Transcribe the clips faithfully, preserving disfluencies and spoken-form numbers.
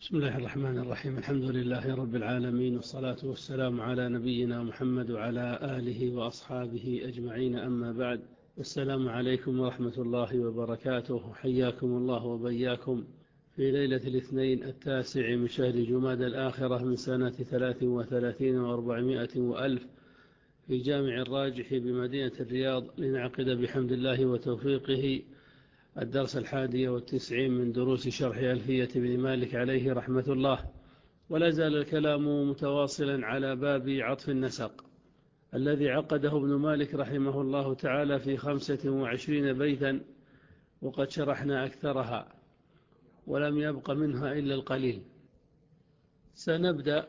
بسم الله الرحمن الرحيم. الحمد لله رب العالمين، والصلاة والسلام على نبينا محمد وعلى آله وأصحابه أجمعين، أما بعد. السلام عليكم ورحمة الله وبركاته. حياكم الله وبياكم في ليلة الاثنين التاسع من شهر جماد الآخرة من سنة ثلاث وثلاثين وأربعمائة وألف في جامع الراجح بمدينة الرياض، لنعقد بحمد الله وتوفيقه الدرس الحادي والتسعين من دروس شرح ألفية بن مالك عليه رحمة الله. ولا زال الكلام متواصلا على باب عطف النسق الذي عقده ابن مالك رحمه الله تعالى في خمسة وعشرين بيتا، وقد شرحنا أكثرها ولم يبق منها إلا القليل. سنبدأ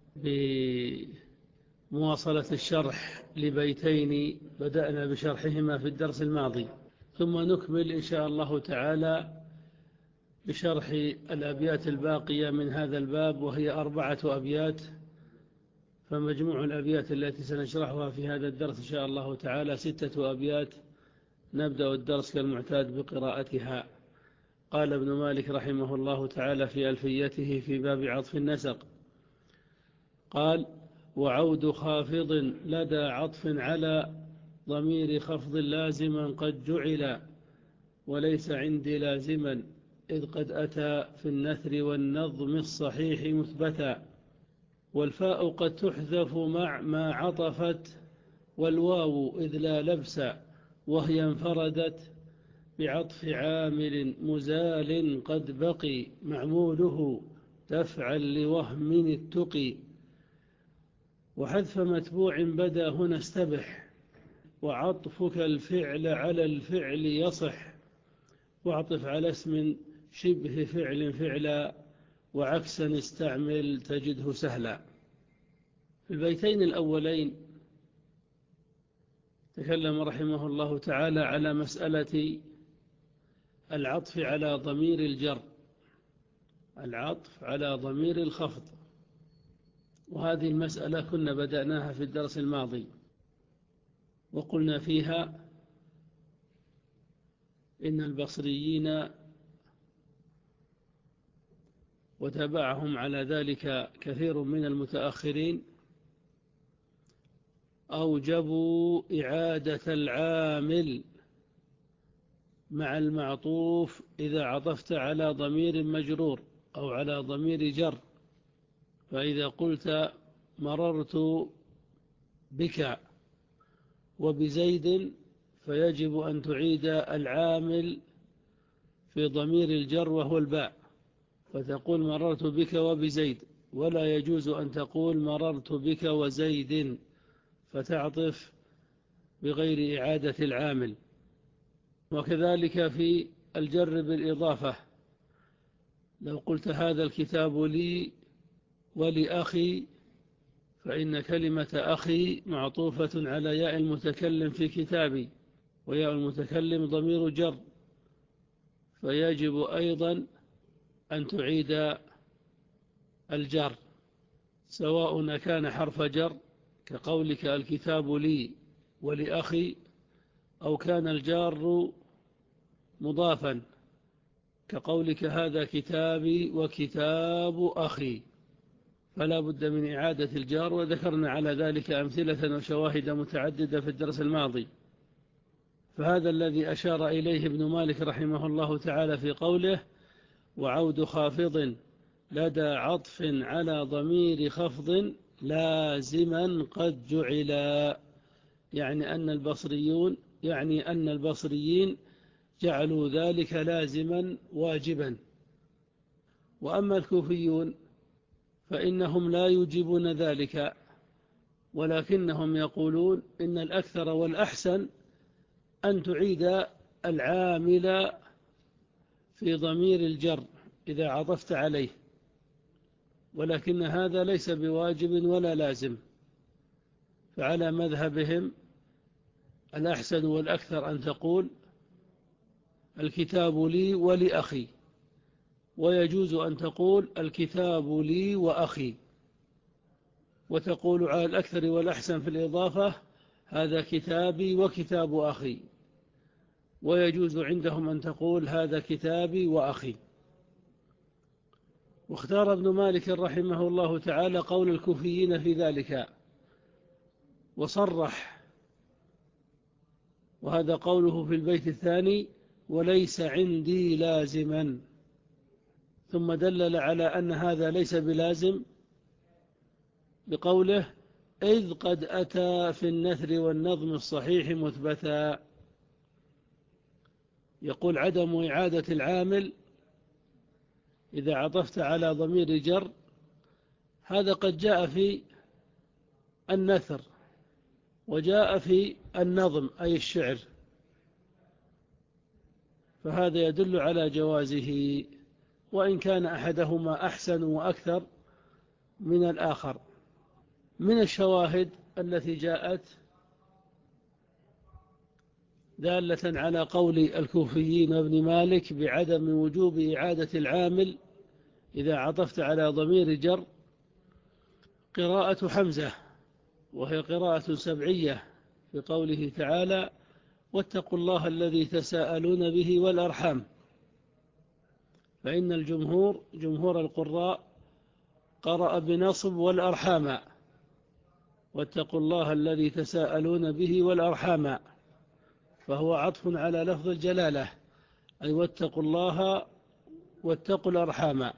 بمواصلة الشرح لبيتين بدأنا بشرحهما في الدرس الماضي، ثم نكمل إن شاء الله تعالى بشرح الأبيات الباقية من هذا الباب، وهي أربعة أبيات، فمجموع الأبيات التي سنشرحها في هذا الدرس إن شاء الله تعالى ستة أبيات. نبدأ الدرس كالمعتاد بقراءتها. قال ابن مالك رحمه الله تعالى في ألفيته في باب عطف النسق، قال: وعود خافض لدى عطف على ضمير خفض لازما قد جعل، وليس عندي لازما إذ قد أتى في النثر والنظم الصحيح مثبتا، والفاء قد تحذف مع ما عطفت، والواو إذ لا لبس وهي انفردت، بعطف عامل مزال قد بقي معموله تفعل لوهم التقي، وحذف متبوع بدا هنا استبح، وعطفك الفعل على الفعل يصح، واعطف على اسم شبه فعل فعلا، وعكسا استعمل تجده سهلا. في البيتين الأولين تكلم رحمه الله تعالى على مسألة العطف على ضمير الجر، العطف على ضمير الخفض، وهذه المسألة كنا بدأناها في الدرس الماضي، وقلنا فيها إن البصريين وتابعهم على ذلك كثير من المتأخرين أوجبوا إعادة العامل مع المعطوف إذا عطفت على ضمير مجرور أو على ضمير جر. فإذا قلت مررت بك وبزيد فيجب أن تعيد العامل في ضمير الجر وهو الباء، فتقول مررت بك وبزيد، ولا يجوز أن تقول مررت بك وزيد فتعطف بغير إعادة العامل. وكذلك في الجر بالإضافة، لو قلت هذا الكتاب لي ولأخي، فإن كلمة أخي معطوفة على ياء المتكلم في كتابي، وياء المتكلم ضمير جر، فيجب أيضا أن تعيد الجر، سواء كان حرف جر كقولك الكتاب لي ولأخي، أو كان الجار مضافا كقولك هذا كتابي وكتاب أخي، فلا بد من إعادة الجار، وذكرنا على ذلك أمثلة وشواهد متعددة في الدرس الماضي. فهذا الذي أشار إليه ابن مالك رحمه الله تعالى في قوله: وعود خافض لدى عطف على ضمير خفض لازما قد جعل، يعني أن البصريون يعني أن البصريين جعلوا ذلك لازما واجبا. وأما الكوفيون فإنهم لا يجيبون ذلك، ولكنهم يقولون إن الأكثر والأحسن أن تعيد العامل في ضمير الجر إذا عطفت عليه، ولكن هذا ليس بواجب ولا لازم. فعلى مذهبهم الأحسن والأكثر أن تقول الكتاب لي ولأخي، ويجوز أن تقول الكتاب لي وأخي، وتقول على الأكثر والأحسن في الإضافة هذا كتابي وكتاب أخي، ويجوز عندهم أن تقول هذا كتابي وأخي. واختار ابن مالك رحمه الله تعالى قول الكوفيين في ذلك وصرح، وهذا قوله في البيت الثاني: وليس عندي لازما. ثم دلل على أن هذا ليس بلازم بقوله: إذ قد أتى في النثر والنظم الصحيح مثبتا. يقول: عدم إعادة العامل إذا عطفت على ضمير جر، هذا قد جاء في النثر وجاء في النظم أي الشعر، فهذا يدل على جوازه، وإن كان أحدهما أحسن وأكثر من الآخر. من الشواهد التي جاءت دالة على قول الكوفيين وابن مالك بعدم وجوب إعادة العامل إذا عطفت على ضمير جر قراءة حمزة، وهي قراءة سبعية، في قوله تعالى: واتقوا الله الذي تساءلون به والأرحام. فإن الجمهور جمهور القراء قرأ بنصب والأرحام، واتقوا الله الذي تساءلون به والأرحام، فهو عطف على لفظ الجلالة، أي واتقوا الله واتقوا الأرحام.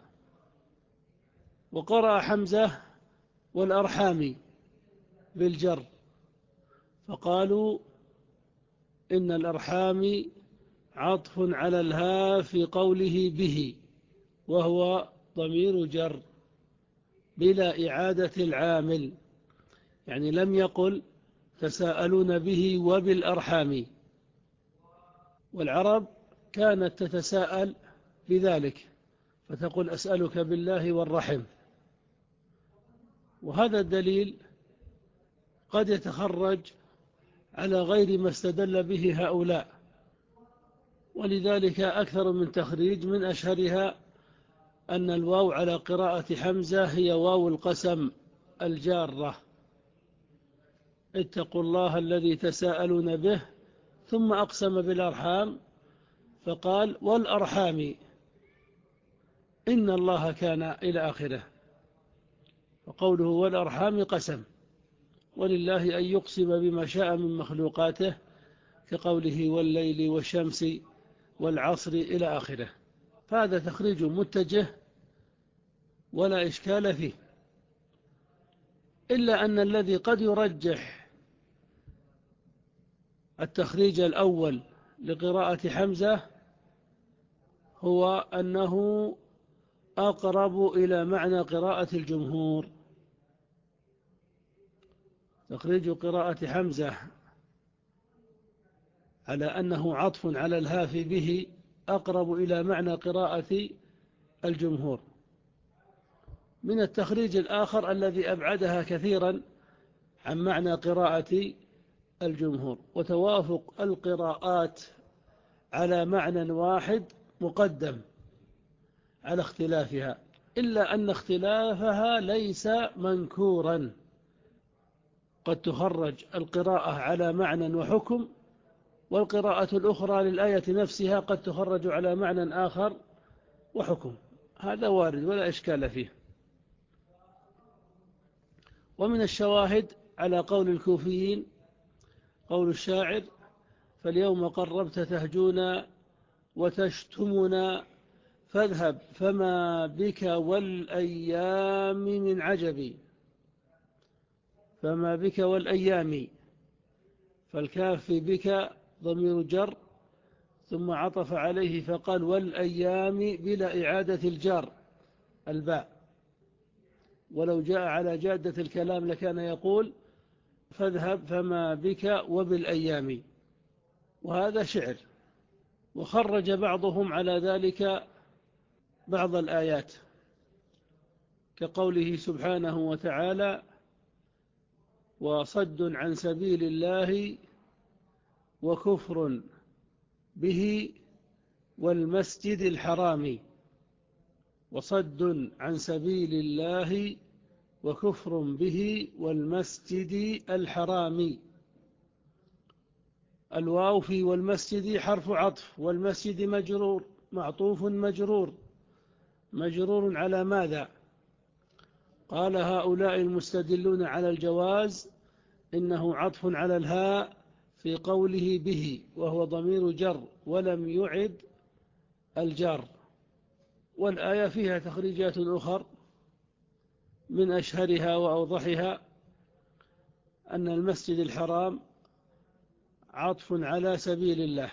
وقرأ حمزة والأرحام بالجر، فقالوا إن الأرحام عطف على الها في قوله به، وهو ضمير جر بلا إعادة العامل، يعني لم يقل تساءلون به وبالأرحام. والعرب كانت تتساءل بذلك، فتقول: أسألك بالله والرحم. وهذا الدليل قد يتخرج على غير ما استدل به هؤلاء، ولذلك أكثر من تخريج، من أشهرها أن الواو على قراءة حمزة هي واو القسم الجارة: اتقوا الله الذي تساءلون به، ثم أقسم بالأرحام فقال: والأرحام إن الله كان إلى آخره. وقوله والأرحام قسم، ولله أن يقسم بما شاء من مخلوقاته، كقوله والليل والشمس والعصر إلى آخره. فهذا تخريج متجه ولا إشكال فيه، إلا أن الذي قد يرجح التخريج الأول لقراءة حمزة هو أنه أقرب إلى معنى قراءة الجمهور. تخريج قراءة حمزة على أنه عطف على الهاف به أقرب إلى معنى قراءة الجمهور من التخريج الآخر الذي أبعدها كثيرا عن معنى قراءة الجمهور. وتوافق القراءات على معنى واحد مقدم على اختلافها، إلا أن اختلافها ليس منكورا. قد تخرج القراءة على معنى وحكم، والقراءة الأخرى للآية نفسها قد تخرج على معنى آخر وحكم، هذا وارد ولا إشكال فيه. ومن الشواهد على قول الكوفيين قول الشاعر: فاليوم قربت تهجونا وتشتمنا، فاذهب فما بك والأيام من عجب. فما بك والأيام، فالكاف بك ضمير جر، ثم عطف عليه فقال: والأيام بلا إعادة الجار الباء. ولو جاء على جادة الكلام لكان يقول: فاذهب فما بك وبالأيام. وهذا شعر. وخرج بعضهم على ذلك بعض الآيات، كقوله سبحانه وتعالى: وصد عن سبيل الله وكفر به والمسجد الحرام. وصد عن سبيل الله وكفر به والمسجد الحرام. الواو في والمسجد حرف عطف، والمسجد مجرور معطوف مجرور، مجرور على ماذا؟ قال هؤلاء المستدلون على الجواز إنه عطف على الهاء في قوله به، وهو ضمير جر ولم يعد الجر. والآية فيها تخريجات أخر، من أشهرها وأوضحها أن المسجد الحرام عطف على سبيل الله،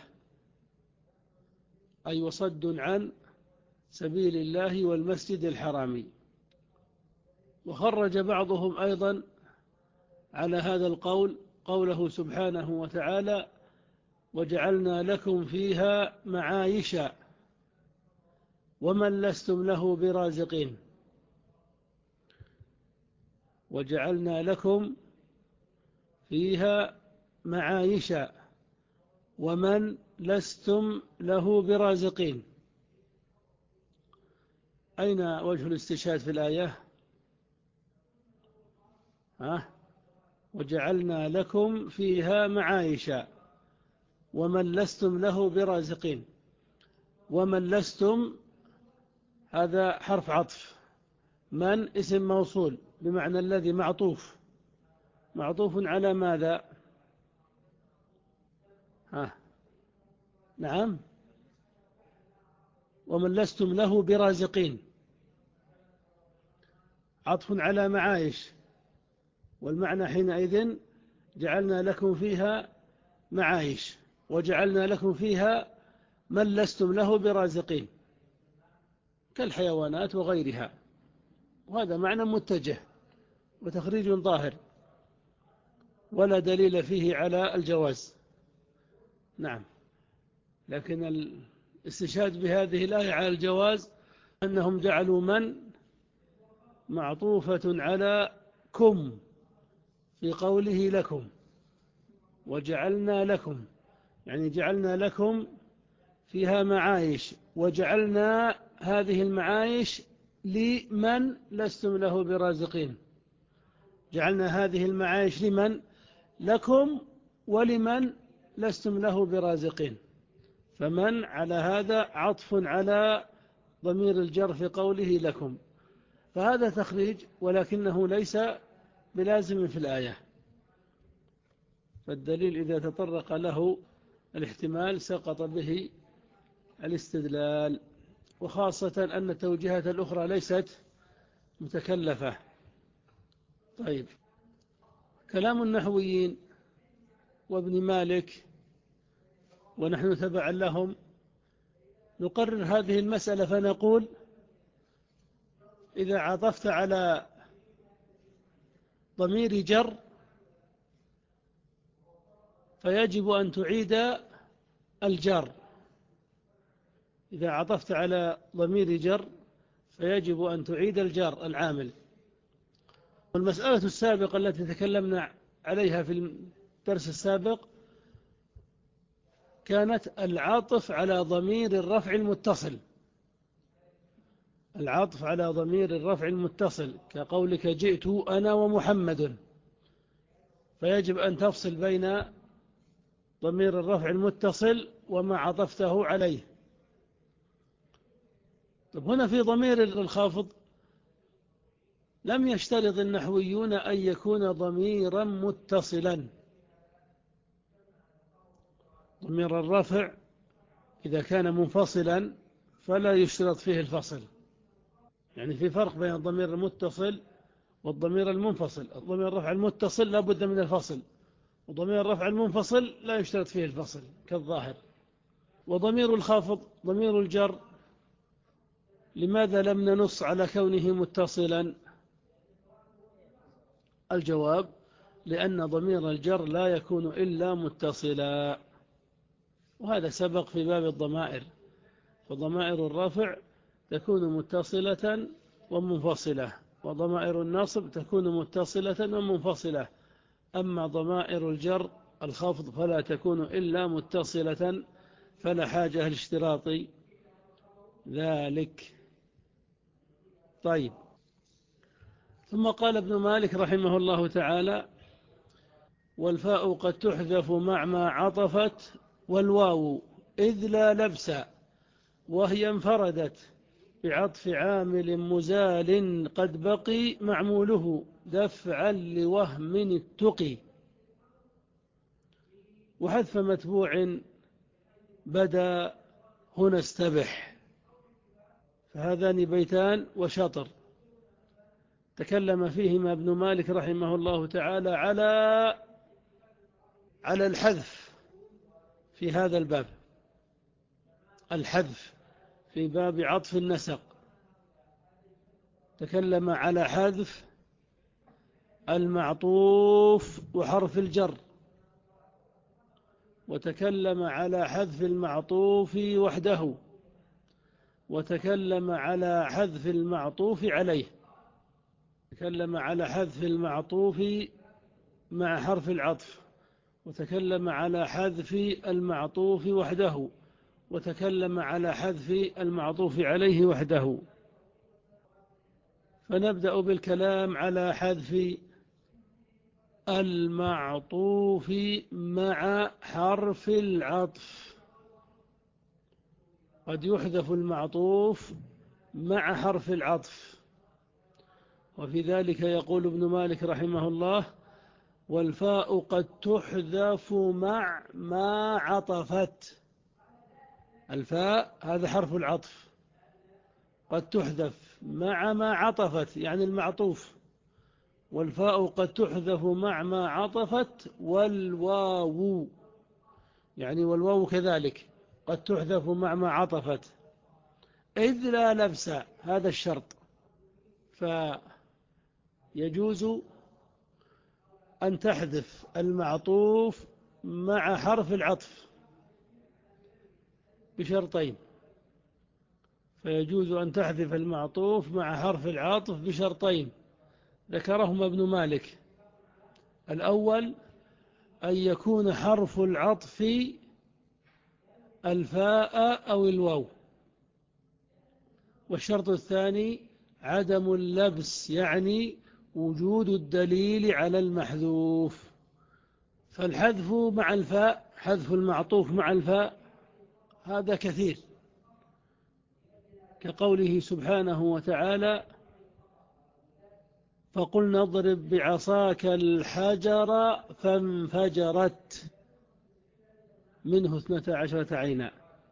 أي وصد عن سبيل الله والمسجد الحرام. وخرج بعضهم أيضا على هذا القول قوله سبحانه وتعالى: وجعلنا لكم فيها معايش ومن لستم له برازقين. وجعلنا لكم فيها معايش ومن لستم له برازقين. أين وجه الاستشهاد في الآية؟ ها؟ وجعلنا لكم فيها معايش ومن لستم له برازقين. ومن لستم هذا حرف عطف، من اسم موصول بمعنى الذي، معطوف معطوف على ماذا؟ ها؟ نعم، ومن لستم له برازقين عطف على معايش، والمعنى حينئذ جعلنا لكم فيها معايش وجعلنا لكم فيها من لستم له برازقين كالحيوانات وغيرها. وهذا معنى متجه وتخريج ظاهر ولا دليل فيه على الجواز. نعم، لكن الاستشهاد بهذه الآية على الجواز أنهم جعلوا من معطوفة على كم في قوله لكم، وجعلنا لكم يعني جعلنا لكم فيها معايش، وجعلنا هذه المعايش لمن لستم له برازقين. جعلنا هذه المعايش لمن؟ لكم ولمن لستم له برازقين. فمن على هذا عطف على ضمير الجر في قوله لكم، فهذا تخريج ولكنه ليس بلازم في الآية. فالدليل إذا تطرق له الاحتمال سقط به الاستدلال، وخاصة أن التوجيهات الأخرى ليست متكلفة. طيب، كلام النحويين وابن مالك ونحن تبعا لهم نقرر هذه المسألة فنقول: إذا عطفت على ضمير جر فيجب أن تعيد الجر. إذا عطفت على ضمير جر فيجب أن تعيد الجر العامل. والمسألة السابقة التي تكلمنا عليها في الدرس السابق كانت العطف على ضمير الرفع المتصل، العطف على ضمير الرفع المتصل كقولك جئت أنا ومحمد، فيجب أن تفصل بين ضمير الرفع المتصل وما عطفته عليه. طب هنا في ضمير الخافض لم يشترط النحويون أن يكون ضميرا متصلا. ضمير الرفع إذا كان منفصلا فلا يشترط فيه الفصل. يعني في فرق بين الضمير المتصل والضمير المنفصل. الضمير الرفع المتصل لا بد من الفصل، وضمير الرفع المنفصل لا يشترط فيه الفصل كالظاهر. وضمير الخافض ضمير الجر لماذا لم ننص على كونه متصلا؟ الجواب: لأن ضمير الجر لا يكون إلا متصلا، وهذا سبق في باب الضمائر. فضمائر الرفع تكون متصلة ومنفصلة، وضمائر النصب تكون متصلة ومنفصلة. أما ضمائر الجر الخفض فلا تكون إلا متصلة، فلا حاجة لاشتراط ذلك. طيب، ثم قال ابن مالك رحمه الله تعالى: والفاء قد تحذف مع ما عطفت والواو إذ لا لبس وهي انفردت بعطف عامل مزال قد بقي معموله دفعا لوهم التقي، وحذف متبوع بدا هنا استبح. فهذان بيتان وشطر تكلم فيهما ابن مالك رحمه الله تعالى على على الحذف في هذا الباب، الحذف في باب عطف النسق. تكلم على حذف المعطوف وحرف الجر، وتكلم على حذف المعطوف وحده، وتكلم على حذف المعطوف عليه. تكلم على حذف المعطوف مع حرف العطف، وتكلم على حذف المعطوف وحده، وتكلم على حذف المعطوف عليه وحده. فنبدأ بالكلام على حذف المعطوف مع حرف العطف. قد يحذف المعطوف مع حرف العطف، وفي ذلك يقول ابن مالك رحمه الله: والفاء قد تحذف مع ما عطفت. الفاء هذا حرف العطف، قد تحذف مع ما عطفت يعني المعطوف، والفاء قد تحذف مع ما عطفت، والواو يعني والواو كذلك قد تحذف مع ما عطفت، إذ لا لبس، هذا الشرط. فيجوز أن تحذف المعطوف مع حرف العطف بشرطين. فيجوز أن تحذف المعطوف مع حرف العطف بشرطين ذكرهما ابن مالك: الأول أن يكون حرف العطف الفاء أو الواو، والشرط الثاني عدم اللبس يعني وجود الدليل على المحذوف. فالحذف مع الفاء، حذف المعطوف مع الفاء، هذا كثير، كقوله سبحانه وتعالى: فقلنا اضرب بعصاك الحجر فانفجرت منه اثنتا عشرة عينا.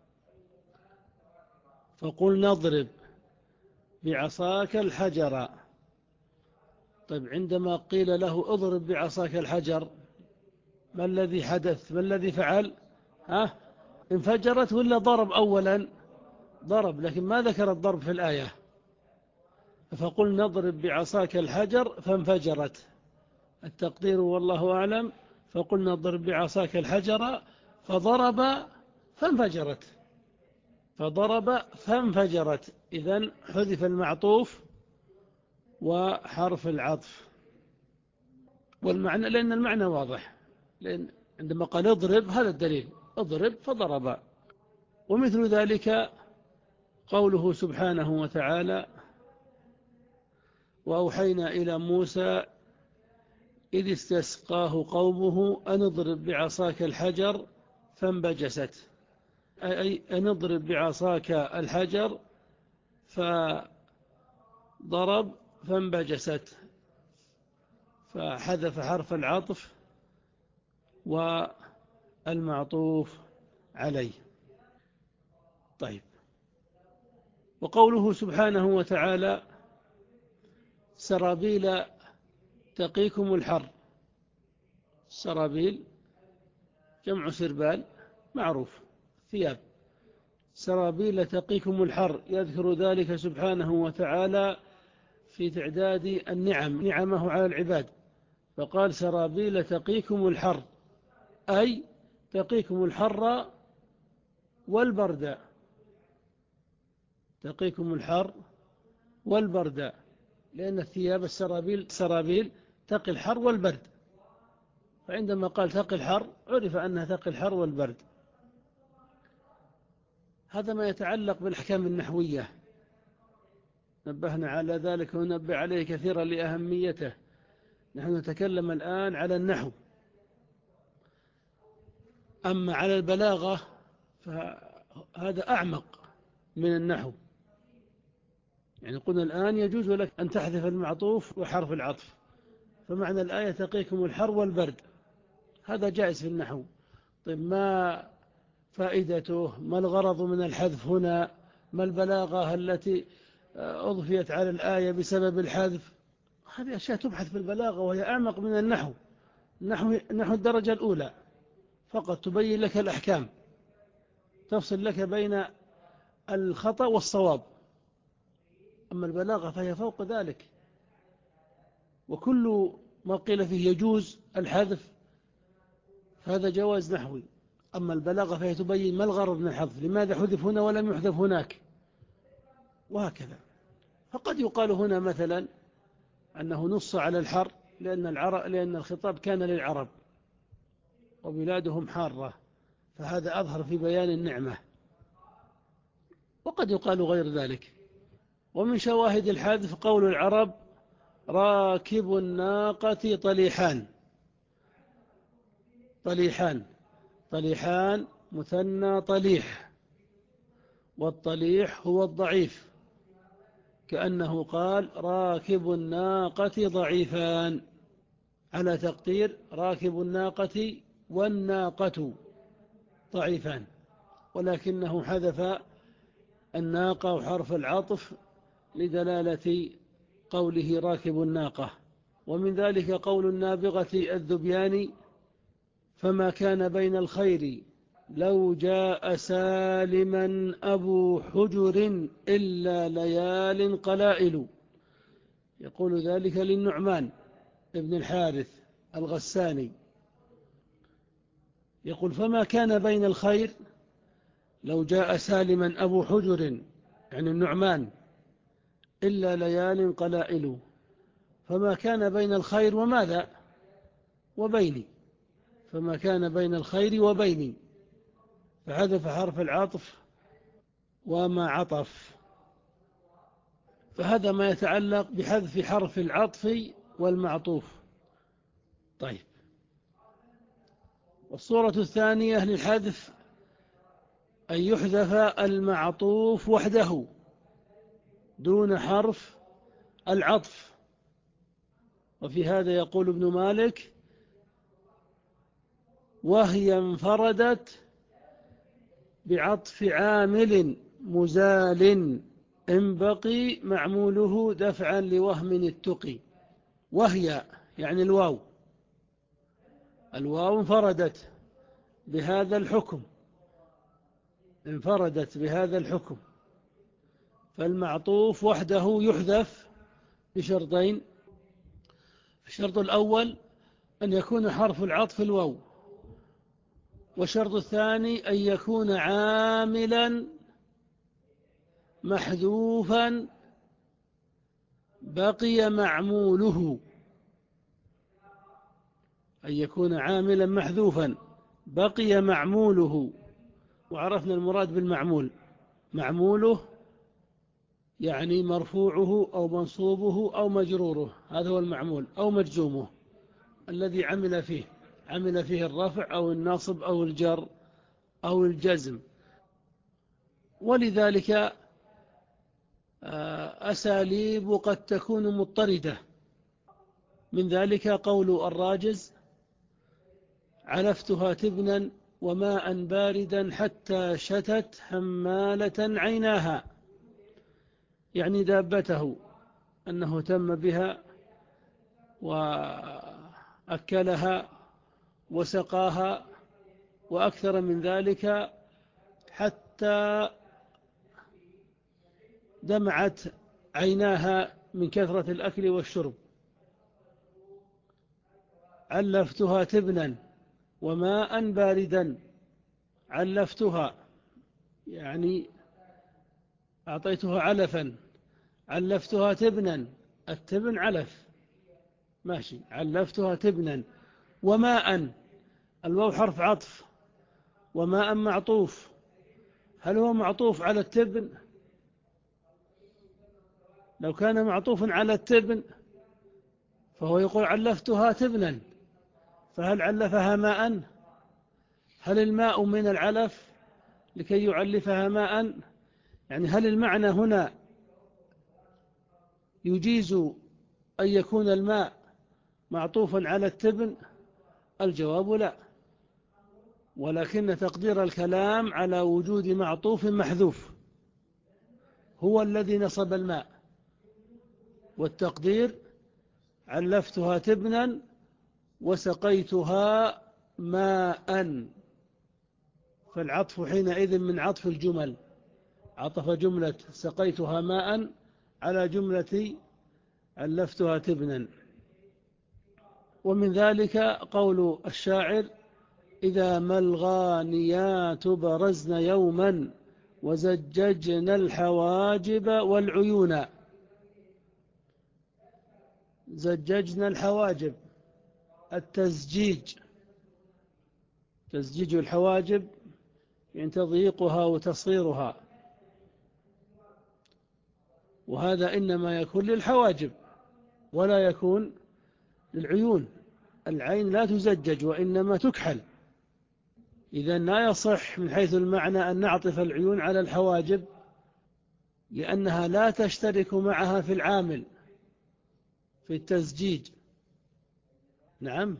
فقلنا اضرب بعصاك الحجر. طيب، عندما قيل له اضرب بعصاك الحجر، ما الذي حدث؟ ما الذي فعل؟ ها؟ انفجرت ولا ضرب أولا؟ ضرب، لكن ما ذكر الضرب في الآية. فقل نضرب بعصاك الحجر فانفجرت، التقدير والله أعلم: فقل نضرب بعصاك الحجر فضرب فانفجرت، فضرب فانفجرت. إذن حذف المعطوف وحرف العطف، والمعنى لأن المعنى واضح، لأن عندما قال اضرب هذا الدليل، اضرب فضرب. ومثل ذلك قوله سبحانه وتعالى: وأوحينا إلى موسى إذ استسقاه قومه أن اضرب بعصاك الحجر فانبجست، أي أن اضرب بعصاك الحجر فضرب فانبجست، فحذف حرف العطف والمعطوف عليه. طيب، وقوله سبحانه وتعالى: سرابيل تقيكم الحر. سرابيل جمع سربال معروف، ثياب. سرابيل تقيكم الحر، يذكر ذلك سبحانه وتعالى في تعداد النعم، نعمه على العباد، فقال: سرابيل تقيكم الحر، أي تقيكم الحر والبرد. تقيكم الحر والبرد، لأن الثياب السرابيل سرابيل تقي الحر والبرد، فعندما قال تقي الحر عرف أنها تقي الحر والبرد. هذا ما يتعلق بالأحكام النحوية، نبهنا على ذلك ونبه عليه كثيرا لأهميته. نحن نتكلم الآن على النحو، أما على البلاغة فهذا أعمق من النحو. يعني قلنا الآن يجوز لك أن تحذف المعطوف وحرف العطف، فمعنى الآية تقيكم الحر والبرد، هذا جائز في النحو. طيب ما فائدته؟ ما الغرض من الحذف هنا؟ ما البلاغة التي أضفيت على الآية بسبب الحذف؟ هذه أشياء تبحث في البلاغة وهي أعمق من النحو. النحو نحو الدرجة الأولى فقط تبين لك الأحكام، تفصل لك بين الخطأ والصواب. أما البلاغة فهي فوق ذلك، وكل ما قيل فيه يجوز الحذف هذا جواز نحوي. أما البلاغة فهي تبين ما الغرض من الحذف، لماذا حذف هنا ولم يحذف هناك، وهكذا. فقد يقال هنا مثلا أنه نص على الحر لأن, العرب لأن الخطاب كان للعرب وبلادهم حارة، فهذا أظهر في بيان النعمة. وقد يقال غير ذلك. ومن شواهد الحذف قول العرب راكب الناقة طليحان. طليحان طليحان مثنى طليح، والطليح هو الضعيف، كأنه قال راكب الناقة ضعيفان، على تقدير راكب الناقة والناقة ضعيفان، ولكنه حذف الناقة وحرف العطف لدلالة قوله راكب الناقة. ومن ذلك قول النابغة الذبياني فما كان بين الخير لو جاء سالما أبو حجر إلا ليال قلائل. يقول ذلك للنعمان ابن الحارث الغساني، يقول فما كان بين الخير لو جاء سالما أبو حجر يعني النعمان إلا ليال قلائل، فما كان بين الخير وماذا وبيني، فما كان بين الخير وبيني، فحذف حرف العطف وما عطف. فهذا ما يتعلق بحذف حرف العطف والمعطوف. طيب، والصورة الثانية للحذف أن يحذف المعطوف وحده دون حرف العطف. وفي هذا يقول ابن مالك وهي انفردت بعطف عامل مزال إن بقي معموله دفعا لوهم التقي. وهي يعني الواو، الواو انفردت بهذا الحكم، انفردت بهذا الحكم، فالمعطوف وحده يحذف بشرطين. الشرط الأول أن يكون حرف العطف الواو، والشرط الثاني أن يكون عاملا محذوفا بقي معموله، أن يكون عاملا محذوفا بقي معموله. وعرفنا المراد بالمعمول، معموله يعني مرفوعه أو منصوبه أو مجروره، هذا هو المعمول، أو مجزومه الذي عمل فيه عمل فيه الرفع أو النصب أو الجر أو الجزم. ولذلك أساليب قد تكون مضطردة، من ذلك قول الراجز علفتها تبنا وماء باردا حتى شتت حمالة عيناها، يعني دابته أنه تم بها وأكلها وسقاها وأكثر من ذلك حتى دمعت عيناها من كثرة الأكل والشرب. علفتها تبنا وماء باردا، علفتها يعني أعطيتها علفا، علفتها تبنا، التبن علف ماشي، علفتها تبنا. وماء الواو حرف عطف، وماء معطوف، هل هو معطوف على التبن؟ لو كان معطوفا على التبن فهو يقول علفتها تبنا، فهل علفها ماء؟ هل الماء من العلف لكي يعلفها ماء؟ يعني هل المعنى هنا يجيز أن يكون الماء معطوفا على التبن؟ الجواب لا، ولكن تقدير الكلام على وجود معطوف محذوف هو الذي نصب الماء، والتقدير علفتها تبنا وسقيتها ماء، فالعطف حينئذ من عطف الجمل، عطف جملة سقيتها ماء على جملة علفتها تبنا. ومن ذلك قول الشاعر: إذا ما الغانيات برزن يوما وزججن الحواجب والعيون. زججن الحواجب، التزجيج، تزجيج الحواجب يعني تضييقها وتصغيرها، وهذا إنما يكون للحواجب ولا يكون للعيون. العين لا تزجج وإنما تكحل، إذن لا يصح من حيث المعنى أن نعطف العيون على الحواجب، لأنها لا تشترك معها في العامل في التزجيج. نعم،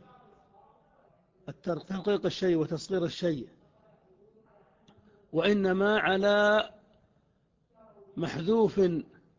ترقيق الشيء وتصغير الشيء، وإنما على محذوف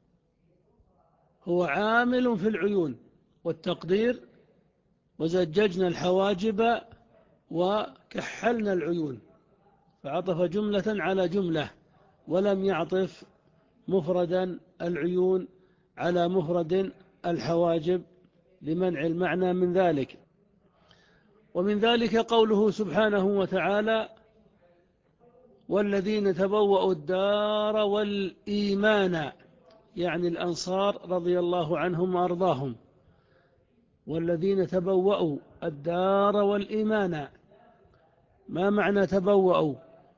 هو عامل في العيون، والتقدير وزججنا الحواجب وكحلنا العيون، فعطف جملة على جملة ولم يعطف مفردا العيون على مفرد الحواجب لمنع المعنى من ذلك. ومن ذلك قوله سبحانه وتعالى: والذين تبوأوا الدار والإيمان، يعني الأنصار رضي الله عنهم وأرضاهم. والذين تبوأوا الدار والإيمان، ما معنى تبوأوا؟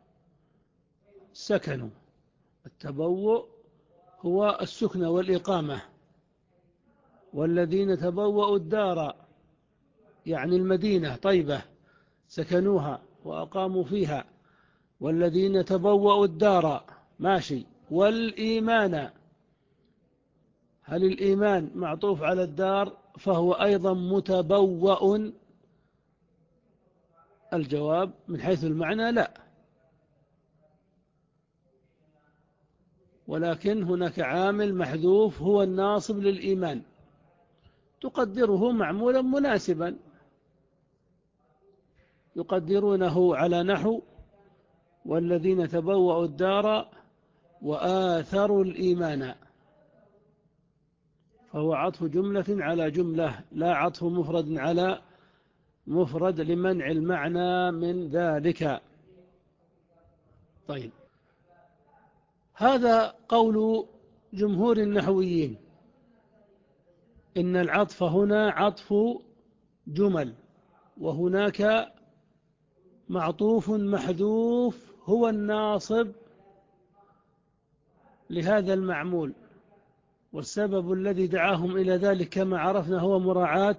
سكنوا. التبوء هو السكن والإقامة. والذين تبوأوا الدار يعني المدينة طيبة سكنوها وأقاموا فيها. والذين تبوأوا الدار ماشي. والإيمان، هل الإيمان معطوف على الدار فهو أيضا متبوأ؟ الجواب من حيث المعنى لا، ولكن هناك عامل محذوف هو الناصب للإيمان، تقدره معمولا مناسبا، يقدرونه على نحو: والذين تبوأوا الدار وآثروا الإيمان، فهو عطف جملة على جملة لا عطف مفرد على مفرد لمنع المعنى من ذلك. طيب، هذا قول جمهور النحويين، إن العطف هنا عطف جمل، وهناك معطوف محذوف هو الناصب لهذا المعمول، والسبب الذي دعاهم إلى ذلك كما عرفنا هو مراعاة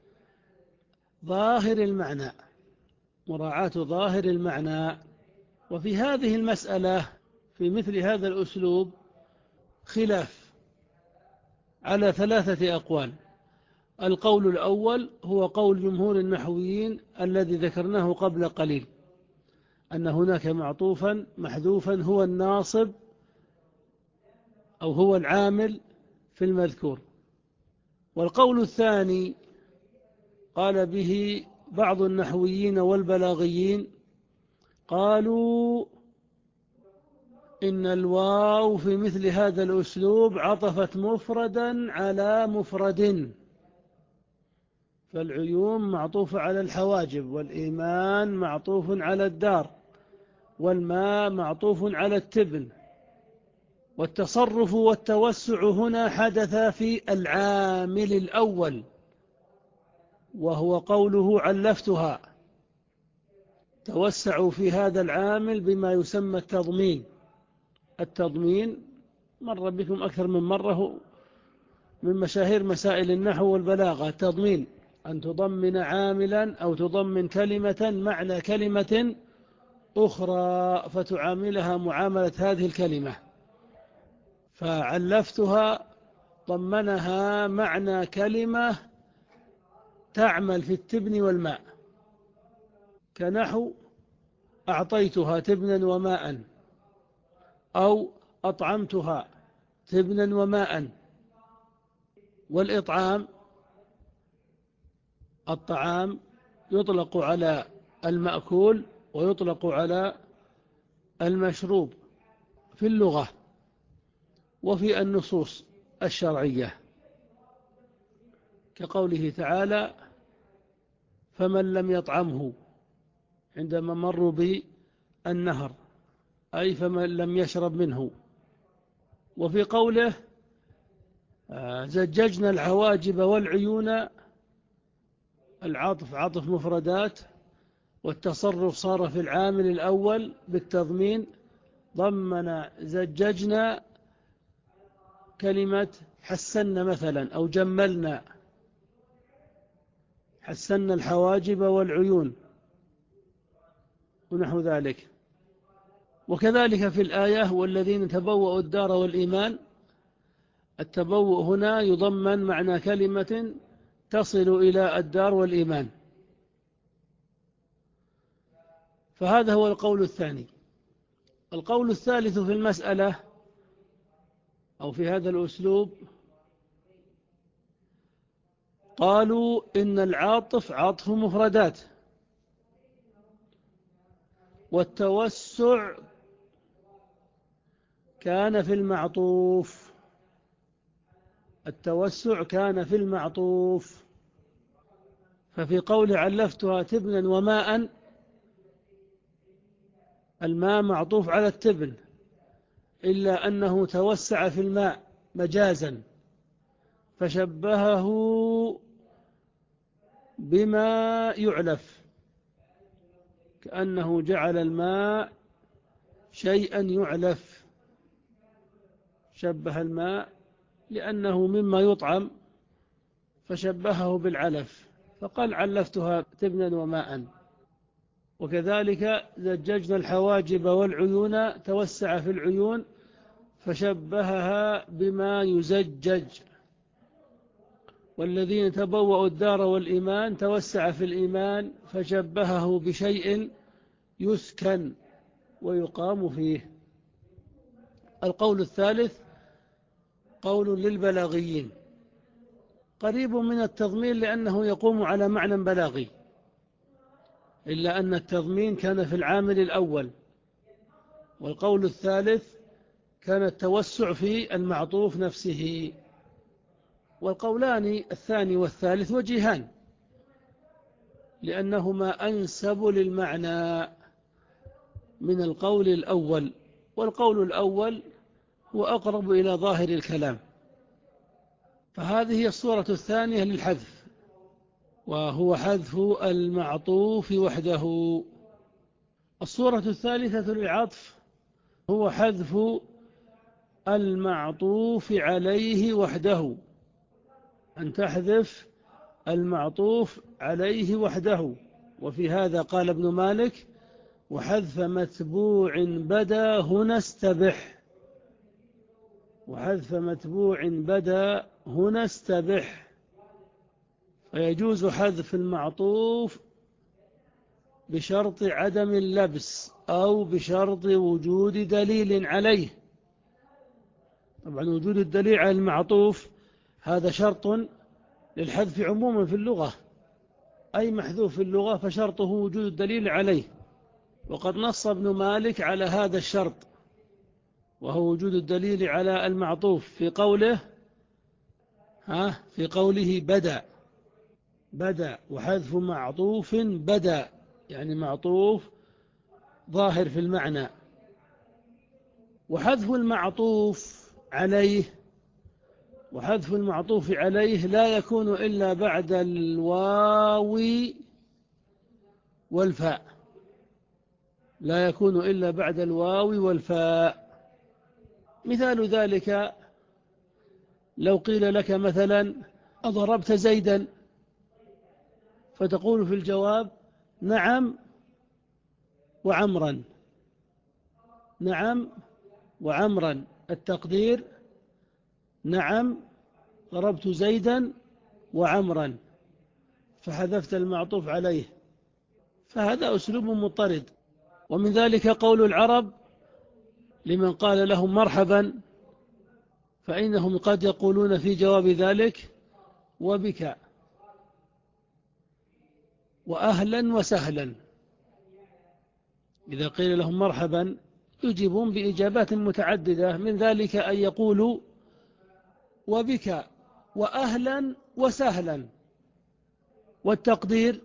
ظاهر المعنى، مراعاة ظاهر المعنى. وفي هذه المسألة في مثل هذا الأسلوب خلاف على ثلاثة أقوال. القول الأول هو قول جمهور النحويين الذي ذكرناه قبل قليل، أن هناك معطوفا محذوفا هو الناصب أو هو العامل في المذكور. والقول الثاني قال به بعض النحويين والبلاغيين، قالوا إن الواو في مثل هذا الأسلوب عطفت مفردا على مفرد، فالعيون معطوفة على الحواجب، والإيمان معطوف على الدار، والماء معطوف على التبن، والتصرف والتوسع هنا حدث في العامل الأول وهو قوله علفتها. توسعوا في هذا العامل بما يسمى التضمين. التضمين مر بكم أكثر من مرة من مشاهير مسائل النحو والبلاغة. التضمين أن تضمن عاملا أو تضمن كلمة معنى كلمة أخرى فتعاملها معاملة هذه الكلمة. فعلفتها ضمنها معنى كلمة تعمل في التبن والماء، كنحو أعطيتها تبنا وماء، أو أطعمتها تبنا وماء. والإطعام، الطعام يطلق على المأكول ويطلق على المشروب في اللغة وفي النصوص الشرعية، كقوله تعالى: فمن لم يطعمه، عندما مروا بالنهر، أي فمن لم يشرب منه. وفي قوله: زججنا الحواجب والعيون، العطف عطف مفردات، والتصرف صار في العامل الأول بالتضمين، ضمن زججنا كلمة حسنا مثلا، أو جملنا، حسنا الحواجب والعيون ونحو ذلك. وكذلك في الآية: والذين تبوأوا الدار والإيمان، التبوء هنا يضمن معنى كلمة تصل إلى الدار والإيمان. فهذا هو القول الثاني. القول الثالث في المسألة أو في هذا الأسلوب، قالوا إن العاطف عطف مفردات، والتوسع كان في المعطوف، التوسع كان في المعطوف. ففي قول علفتها تبنا وماء، الماء معطوف على التبن، إلا أنه توسع في الماء مجازا، فشبهه بما يعلف، كأنه جعل الماء شيئا يعلف، شبه الماء لأنه مما يطعم فشبهه بالعلف، فقال علفتها تبنا وماء. وكذلك زججنا الحواجب والعيون، توسع في العيون فشبهها بما يزجج. والذين تبوأوا الدار والإيمان، توسع في الإيمان فشبهه بشيء يسكن ويقام فيه. القول الثالث قول للبلاغيين، قريب من التضمين لأنه يقوم على معنى بلاغي، إلا أن التضمين كان في العامل الأول، والقول الثالث كان التوسع في المعطوف نفسه. والقولان الثاني والثالث وجيهان، لأنهما أنسب للمعنى من القول الأول، والقول الأول هو أقرب إلى ظاهر الكلام. فهذه هي الصورة الثانية للحذف، وهو حذف المعطوف وحده. الصورة الثالثة للعطف هو حذف المعطوف عليه وحده، أن تحذف المعطوف عليه وحده. وفي هذا قال ابن مالك: وحذف متبوع بدا هنا استبح، وحذف متبوع بدا هنا استبح. فيجوز حذف المعطوف بشرط عدم اللبس أو بشرط وجود دليل عليه. طبعا وجود الدليل على المعطوف هذا شرط للحذف عموما في اللغة، أي محذوف في اللغة فشرطه وجود الدليل عليه. وقد نص ابن مالك على هذا الشرط، وهو وجود الدليل على المعطوف، في قوله ها في قوله بدأ بدأ وحذف معطوف بدأ، يعني معطوف ظاهر في المعنى. وحذف المعطوف عليه وحذف المعطوف عليه لا يكون إلا بعد الواو والفاء، لا يكون إلا بعد الواو والفاء. مثال ذلك لو قيل لك مثلا: أضربت زيدا؟ فتقول في الجواب: نعم وعمرا، نعم وعمرا. التقدير: نعم ضربت زيدا وعمرا، فحذفت المعطوف عليه، فهذا أسلوب مضطرد. ومن ذلك قول العرب لمن قال لهم مرحبا، فإنهم قد يقولون في جواب ذلك وبك وأهلا وسهلا. إذا قيل لهم مرحبا يجيبون بإجابات متعددة، من ذلك أن يقولوا وبك وأهلا وسهلا، والتقدير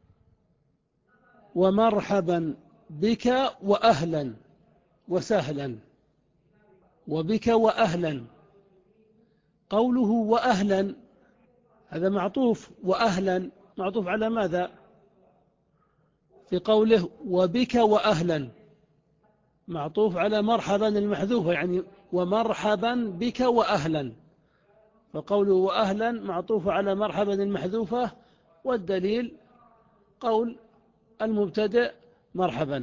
ومرحبا بك وأهلا وسهلا. وبك وأهلا، قوله وأهلا هذا معطوف، وأهلا معطوف على ماذا؟ في قوله وبك وأهلا معطوف على مرحبا المحذوفة، يعني ومرحبا بك وأهلا، فقوله وأهلا معطوف على مرحبا المحذوفة، والدليل قول المبتدئ مرحبا.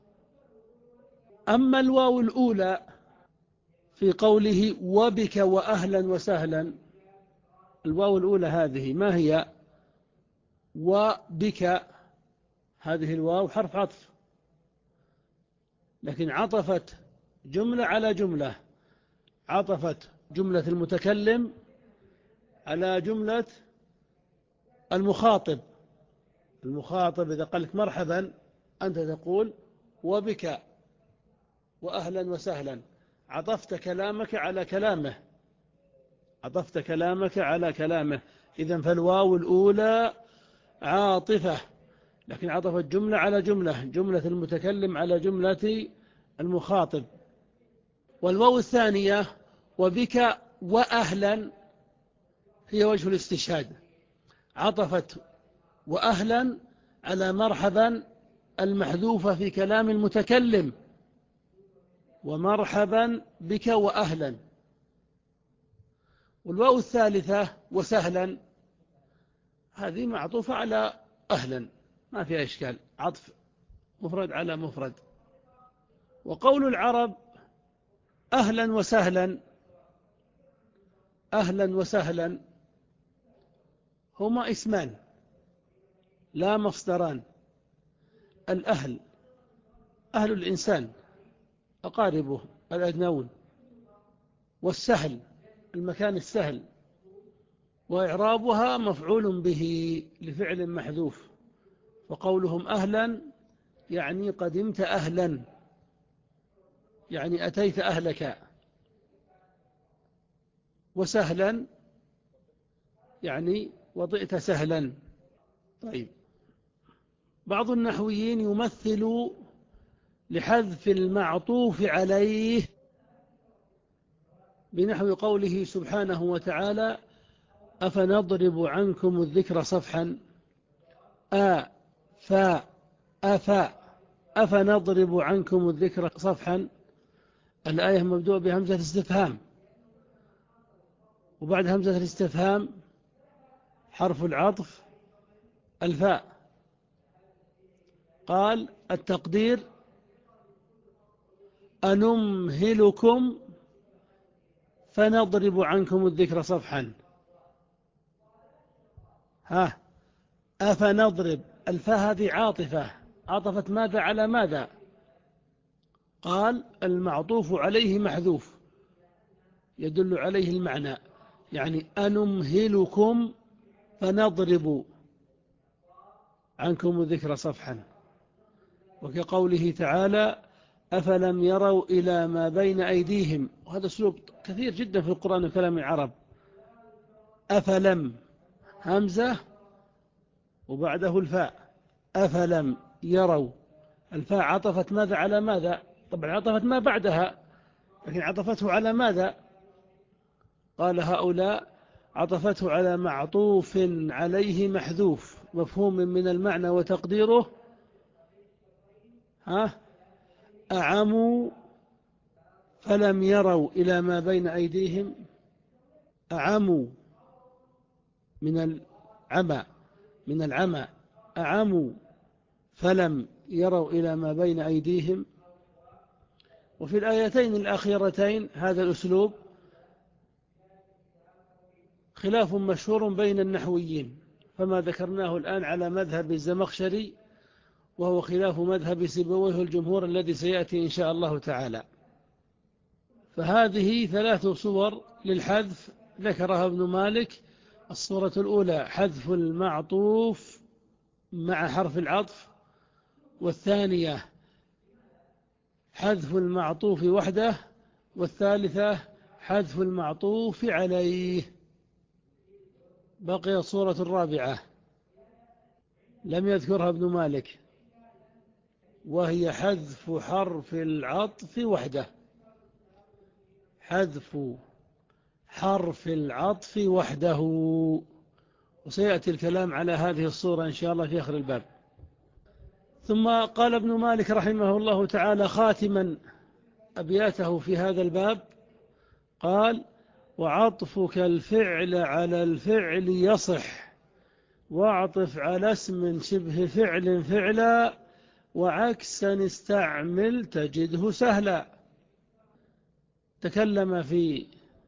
أما الواو الأولى في قوله وبك وأهلا وسهلا، الواو الأولى هذه ما هي؟ وبك، هذه الواو حرف عطف، لكن عطفت جملة على جملة، عطفت جملة المتكلم على جملة المخاطب. المخاطب إذا قالت مرحبا أنت تقول وبك وأهلا وسهلا، عطفت كلامك على كلامه، عطفت كلامك على كلامه. إذن فالواو الأولى عاطفة، لكن عطفت جملة على جملة، جملة المتكلم على جملة المخاطب. والواو الثانية وبك وأهلا هي وجه الاستشهاد، عطفت وأهلا على مرحبا المحذوفة في كلام المتكلم، ومرحبا بك وأهلا. والواو الثالثة وسهلا هذه معطوفة على أهلا، ما فيها إشكال، عطف مفرد على مفرد. وقول العرب أهلا وسهلا، أهلا وسهلا هما اسمان لا مصدران. الأهل أهل الإنسان أقاربه الأدنون، والسهل المكان السهل، وإعرابها مفعول به لفعل محذوف، فقولهم أهلا يعني قدمت أهلا، يعني أتيت أهلك، وسهلا يعني وطئت سهلا. طيب، بعض النحويين يمثل لحذف المعطوف عليه بنحو قوله سبحانه وتعالى أفنضرب عنكم الذكر صفحا، آ فا أفا أفنضرب عنكم الذكر صفحا. الآية مبدوءة بهمزة استفهام، وبعد همزة الاستفهام حرف العطف الفاء. قال التقدير أنمهلكم فنضرب عنكم الذكر صفحا. ها، أفنضرب، الفاء هذه عاطفة، عطفت ماذا على ماذا؟ قال المعطوف عليه محذوف يدل عليه المعنى، يعني أنمهلكم فنضرب عنكم الذكر صفحا. وكقوله تعالى أفلم يروا إلى ما بين أيديهم، وهذا أسلوب كثير جدا في القرآن وكلام العرب. أفلم همزة وبعده الفاء، أفلم يروا، الفاء عطفت ماذا على ماذا؟ طبعا عطفت ما بعدها، لكن عطفته على ماذا؟ قال هؤلاء عطفته على معطوف عليه محذوف مفهوم من المعنى، وتقديره ها أعموا فلم يروا إلى ما بين أيديهم، أعموا من العمى، من العمى أعموا فلم يروا إلى ما بين أيديهم. وفي الآيتين الأخيرتين هذا الأسلوب خلاف مشهور بين النحويين، فما ذكرناه الآن على مذهب الزمخشري، وهو خلاف مذهب سيبويه الجمهور الذي سيأتي إن شاء الله تعالى. فهذه ثلاث صور للحذف ذكرها ابن مالك. الصورة الأولى حذف المعطوف مع حرف العطف، والثانية حذف المعطوف وحده، والثالثة حذف المعطوف عليه. بقي الصورة الرابعة لم يذكرها ابن مالك، وهي حذف حرف العطف وحده. حذف حرف العطف وحده، وسيأتي الكلام على هذه الصورة إن شاء الله في آخر الباب. ثم قال ابن مالك رحمه الله تعالى خاتما أبياته في هذا الباب، قال: وعطفك الفعل على الفعل يصح، واعطف على اسم شبه فعل فعلا، وعكسا استعمل تجده سهلا. تكلم في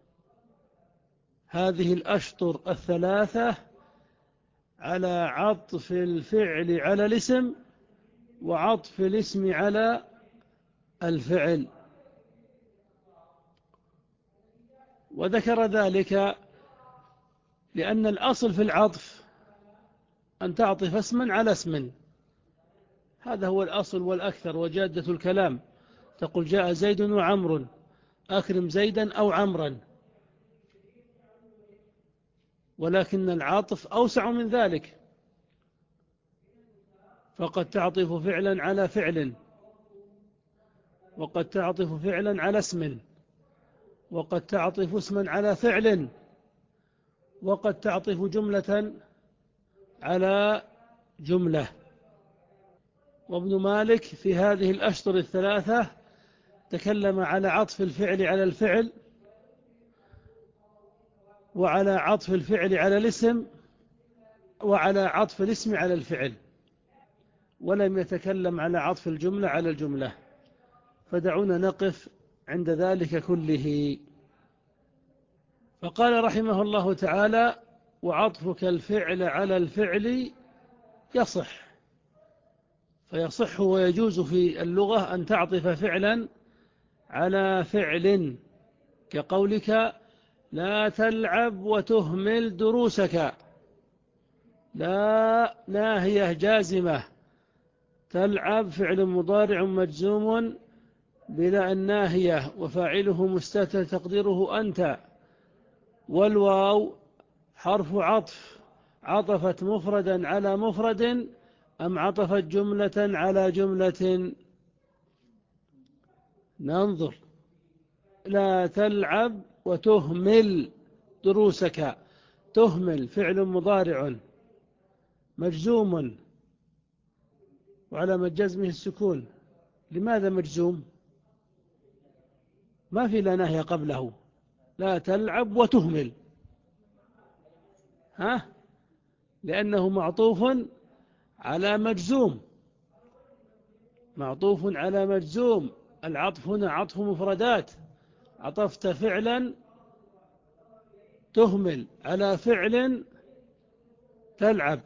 هذه الأشطر الثلاثة على عطف الفعل على الاسم، وعطف الاسم على الفعل، وذكر ذلك لأن الأصل في العطف أن تعطف اسما على اسم، هذا هو الأصل والأكثر وجادة الكلام. تقول جاء زيد وعمر، أكرم زيدا أو عمرا، ولكن العطف أوسع من ذلك، فقد تعطف فعلا على فعل، وقد تعطف فعلا على اسم، وقد تعطف اسما على فعل، وقد تعطف جملة على جملة. وابن مالك في هذه الأشطر الثلاثة تكلم على عطف الفعل على الفعل، وعلى عطف الفعل على الاسم، وعلى عطف الاسم على الفعل، ولم يتكلم على عطف الجملة على الجملة. فدعونا نقف عند ذلك كله. فقال رحمه الله تعالى: وعطفك الفعل على الفعل يصح. فيصح ويجوز في اللغة أن تعطف فعلا على فعل، كقولك: لا تلعب وتهمل دروسك. لا ناهية جازمة، تلعب فعل مضارع مجزوم بلا الناهية، وفاعله مستتر تقديره أنت، والواو حرف عطف، عطفت مفردا على مفرد أم عطفت جملة على جملة؟ ننظر. لا تلعب وتهمل دروسك، تهمل فعل مضارع مجزوم وعلى جزمه السكون. لماذا مجزوم؟ ما في لا ناهية قبله. لا تلعب وتهمل، ها؟ لأنه معطوف على مجزوم، معطوف على مجزوم. العطف هنا عطف مفردات، عطفت فعلا تهمل على فعل تلعب،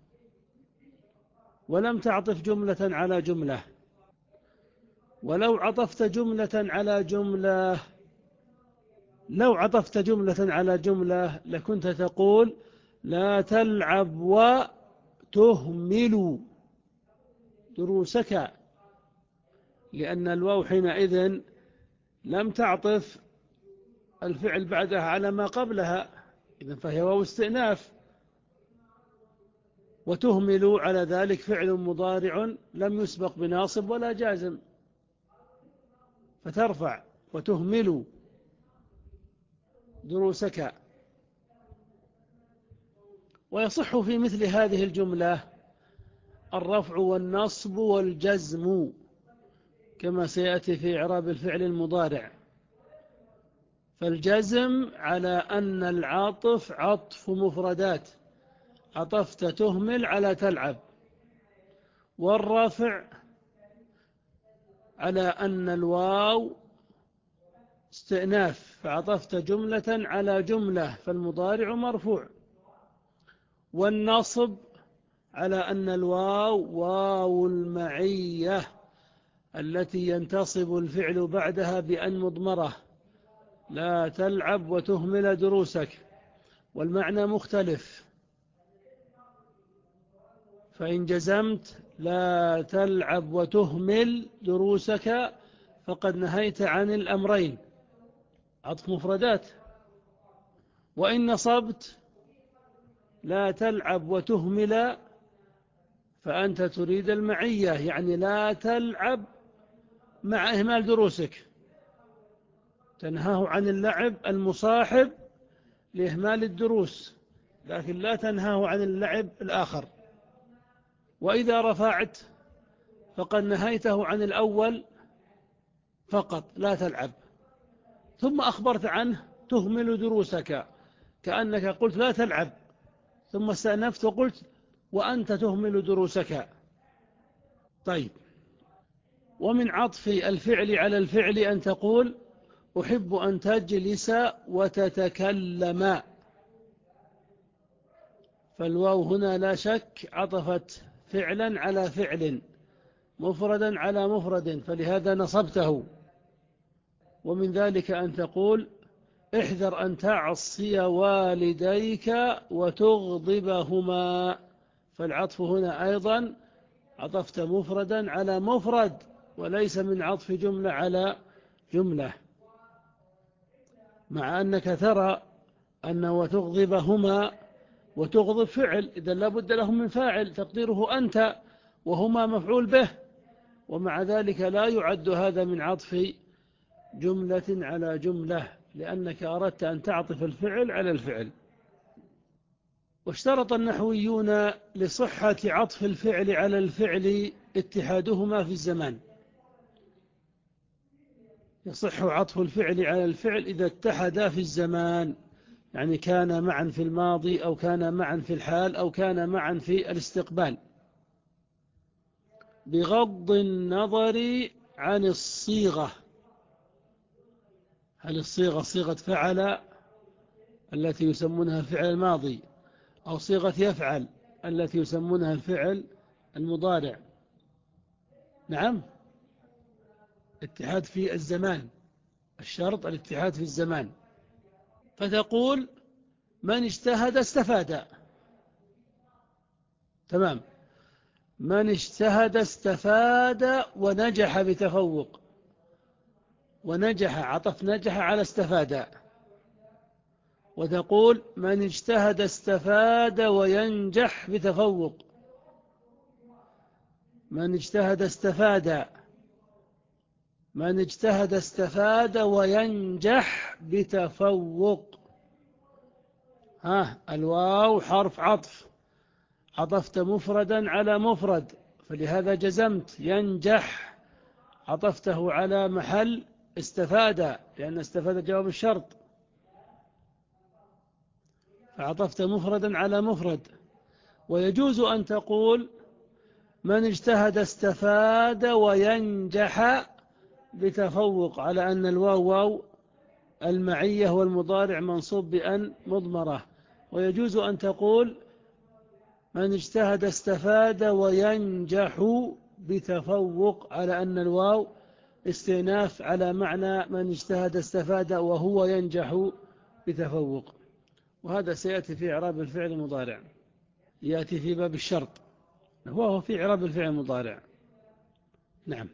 ولم تعطف جملة على جملة. ولو عطفت جملة على جملة لو عطفت جملة على جملة لكنت تقول: لا تلعب وتهمل دروسك، لأن الواو حينئذ لم تعطف الفعل بعدها على ما قبلها، إذن فهي واو استئناف. وتهمل على ذلك فعل مضارع لم يسبق بناصب ولا جازم، فترفع: وتهمل دروسك. ويصح في مثل هذه الجملة الرفع والنصب والجزم، كما سيأتي في إعراب الفعل المضارع. فالجزم على أن العاطف عطف مفردات، عطفت تهمل على تلعب. والرفع على أن الواو استئناف، فعطفت جملة على جملة فالمضارع مرفوع. والنصب على أن الواو واو المعية التي ينتصب الفعل بعدها بأن مضمرة، لا تلعب وتهمل دروسك، والمعنى مختلف. فإن جزمت لا تلعب وتهمل دروسك فقد نهيت عن الأمرين، عطف مفردات. وإن نصبت لا تلعب وتهمل فأنت تريد المعية، يعني لا تلعب مع إهمال دروسك، تنهاه عن اللعب المصاحب لإهمال الدروس، لكن لا تنهاه عن اللعب الآخر. وإذا رفعت فقد نهيته عن الأول فقط لا تلعب، ثم أخبرت عنه تهمل دروسك، كأنك قلت لا تلعب ثم استأنفت وقلت وأنت تهمل دروسك. طيب، ومن عطف الفعل على الفعل أن تقول أحب أن تجلس وتتكلم، فالواو هنا لا شك عطفت فعلا على فعل، مفردا على مفرد، فلهذا نصبته. ومن ذلك أن تقول احذر أن تعصي والديك وتغضبهما، فالعطف هنا أيضا عطفت مفردا على مفرد وليس من عطف جملة على جملة، مع أنك ترى أن وتغضبهما وتغضب فعل، إذا لابد لهم من فاعل تقديره أنت، وهما مفعول به، ومع ذلك لا يعد هذا من عطف جملة على جملة، لأنك أردت أن تعطف الفعل على الفعل. واشترط النحويون لصحة عطف الفعل على الفعل اتحادهما في الزمان، يصح عطف الفعل على الفعل إذا اتحدا في الزمان، يعني كان معا في الماضي أو كان معا في الحال أو كان معا في الاستقبال، بغض النظر عن الصيغة، هل الصيغة صيغة فعل التي يسمونها الفعل الماضي أو صيغة يفعل التي يسمونها الفعل المضارع. نعم، اتحاد في الزمان، الشرط الاتحاد في الزمان. فتقول من اجتهد استفاد، تمام، من اجتهد استفاد ونجح بتفوق، ونجح عطف نجح على استفاد. وتقول من اجتهد استفاد وينجح بتفوق، من اجتهد استفاد، من اجتهد استفاد وينجح بتفوق. ها، الواو حرف عطف، عطفت مفردا على مفرد، فلهذا جزمت. ينجح عطفته على محل استفاد، لأن استفاد جواب الشرط، فعطفت مفردا على مفرد. ويجوز أن تقول من اجتهد استفاد وينجح بتفوق، على أن الواو واو المعية والمضارع منصوب بأن مضمرة. ويجوز أن تقول من اجتهد استفاد وينجح بتفوق، على أن الواو استئناف على معنى من اجتهد استفاد وهو ينجح بتفوق. وهذا سيأتي في إعراب الفعل المضارع، يأتي في باب الشرط، وهو في إعراب الفعل المضارع. نعم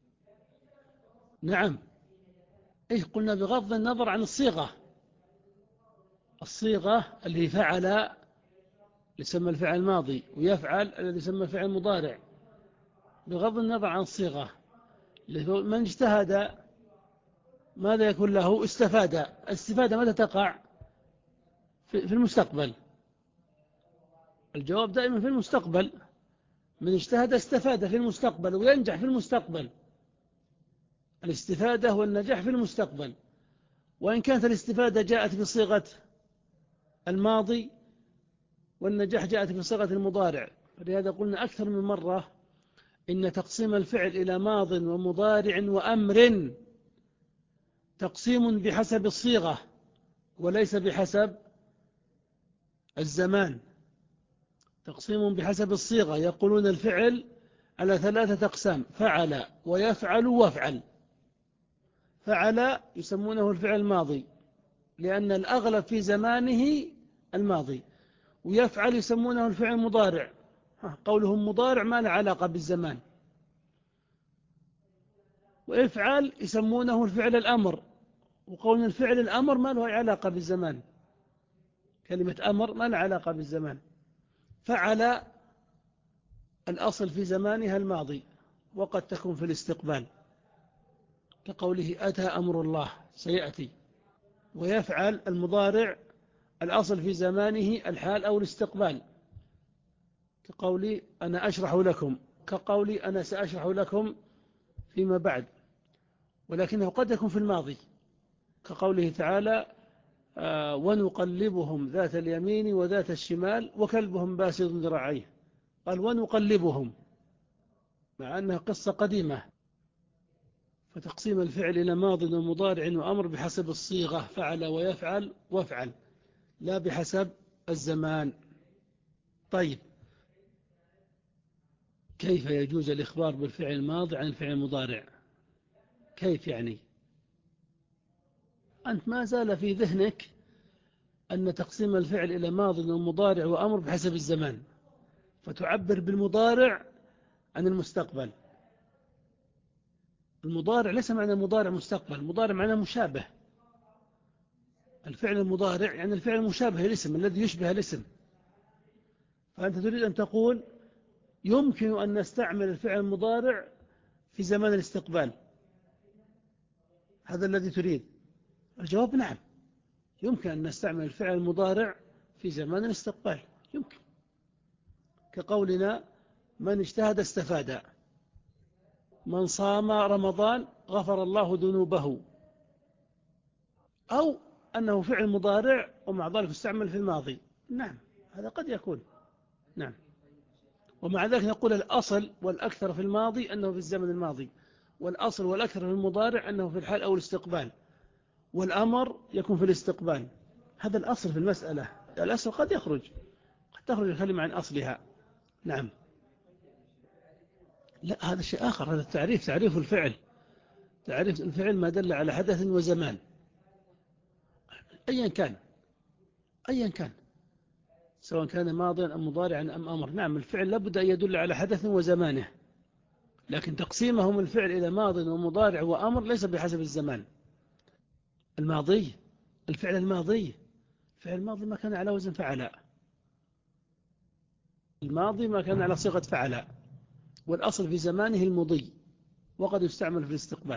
نعم، إيه قلنا بغض النظر عن الصيغة، الصيغة اللي فعل يسمى الفعل الماضي، ويفعل الذي يسمى الفعل المضارع، بغض النظر عن الصيغة. من اجتهد ماذا يكون له؟ استفاد. الاستفادة متى تقع؟ في المستقبل، الجواب دائما في المستقبل. من اجتهد استفاد في المستقبل وينجح في المستقبل، الاستفادة والنجاح في المستقبل. وإن كانت الاستفادة جاءت بصيغة الماضي والنجاح جاءت بصيغة المضارع، فلهذا قلنا أكثر من مرة إن تقسيم الفعل إلى ماض ومضارع وأمر تقسيم بحسب الصيغة وليس بحسب الزمان. تقسيم بحسب الصيغة، يقولون الفعل على ثلاثة أقسام: فعل ويفعل وافعل. فعل يسمونه الفعل الماضي لأن الأغلب في زمانه الماضي، ويفعل يسمونه الفعل المضارع، قولهم مضارع ما له علاقة بالزمان. وافعل يسمونه الفعل الأمر، وقول الفعل الأمر ما له علاقة بالزمان، كلمة أمر ما له علاقة بالزمان. فعل الأصل في زمانها الماضي، وقد تكون في الاستقبال كقوله أتى أمر الله سيأتي. ويفعل المضارع الأصل في زمانه الحال أو الاستقبال كقولي أنا أشرح لكم، كقولي أنا سأشرح لكم فيما بعد، ولكنه قد يكون في الماضي كقوله تعالى آه ونقلبهم ذات اليمين وذات الشمال وكلبهم باسط ذراعيه. قال ونقلبهم مع أنها قصة قديمة. فتقسيم الفعل إلى ماض ومضارع وأمر بحسب الصيغة، فعل ويفعل وافعل، لا بحسب الزمان. طيب، كيف يجوز الإخبار بالفعل الماضي عن الفعل المضارع؟ كيف يعني؟ أنت ما زال في ذهنك أن تقسيم الفعل إلى ماض ومضارع وأمر بحسب الزمان، فتعبر بالمضارع عن المستقبل. المضارع ليس معنى مضارع مستقبل، المضارع معنى مشابه. الفعل المضارع يعني الفعل المشابه الاسم الذي يشبه الاسم. فأنت تريد أن تقول يمكن أن نستعمل الفعل المضارع في زمان الاستقبال، هذا الذي تريد؟ الجواب نعم، يمكن أن نستعمل الفعل المضارع في زمان الاستقبال، يمكن، كقولنا من اجتهد استفاد، من صام رمضان غفر الله ذنوبه. أو أنه فعل مضارع ومع ذلك يستعمل في الماضي، نعم هذا قد يكون، نعم. ومع ذلك نقول الأصل والأكثر في الماضي أنه في الزمن الماضي، والأصل والأكثر في المضارع أنه في الحال أو الاستقبال، والأمر يكون في الاستقبال. هذا الأصل في المسألة. الأصل قد يخرج، قد تخرج الكلمة عن أصلها، نعم. لا، هذا شيء آخر، هذا التعريف تعريف الفعل. تعريف الفعل ما دل على حدث وزمان أيا كان، أيا كان، سواء كان ماضيا أم مضارعا أم أمر. نعم، الفعل لابد أن يدل على حدث وزمانه، لكن تقسيمهم الفعل إلى ماض ومضارع وأمر ليس بحسب الزمان. الماضي، الفعل الماضي، الفعل الماضي ما كان على وزن فعل، الماضي ما كان على صيغة فعل، والأصل في زمانه المضي، وقد يستعمل في الاستقبال.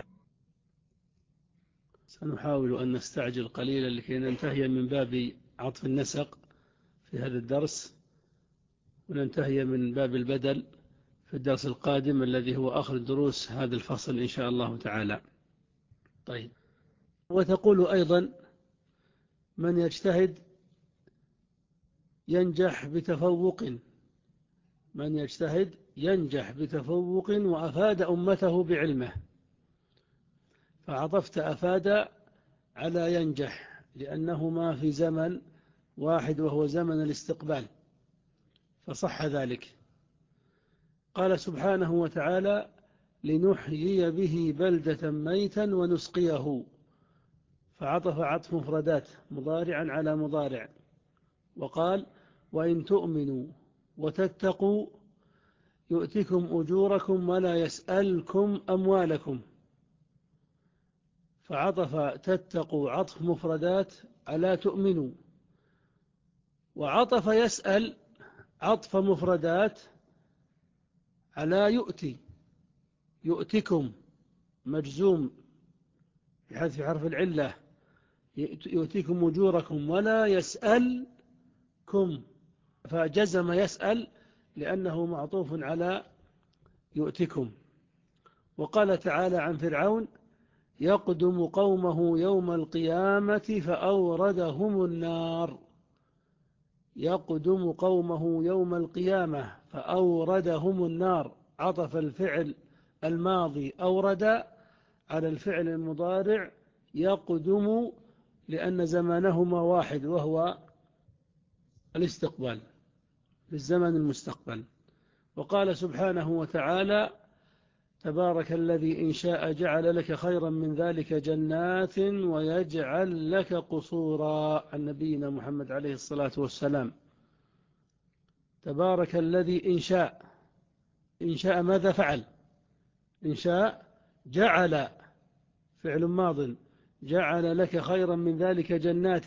سنحاول أن نستعجل قليلا لكي ننتهي من باب عطف النسق في هذا الدرس، وننتهي من باب البدل في الدرس القادم الذي هو آخر دروس هذا الفصل إن شاء الله تعالى. طيب، وتقول أيضا من يجتهد ينجح بتفوق، من يجتهد ينجح بتفوق وأفاد أمته بعلمه. فعطفت أفاد على ينجح لأنهما في زمن واحد وهو زمن الاستقبال، فصح ذلك. قال سبحانه وتعالى لنحيي به بلدة ميتا ونسقيه، فعطف عطف مفردات مضارعا على مضارع. وقال وإن تؤمنوا وتتقوا يؤتكم أجوركم ولا يسألكم أموالكم، فعطف تتقوا عطف مفردات على تؤمنوا، وعطف يسأل عطف مفردات على يؤتي، يؤتكم مجزوم بحذف حرف العلة، يؤتيكم أجوركم ولا يسألكم، فجزم يسأل لأنه معطوف على يؤتكم. وقال تعالى عن فرعون يقدم قومه يوم القيامة فأوردهم النار، يقدم قومه يوم القيامة فأوردهم النار، عطف الفعل الماضي أورد على الفعل المضارع يقدم لأن زمانهما واحد وهو الاستقبال في الزمن المستقبل. وقال سبحانه وتعالى تبارك الذي إن شاء جعل لك خيرا من ذلك جنات ويجعل لك قصورا عن نبينا محمد عليه الصلاة والسلام. تبارك الذي إن شاء، إن شاء ماذا فعل؟ إن شاء جعل فعل ماض، جعل لك خيرا من ذلك جنات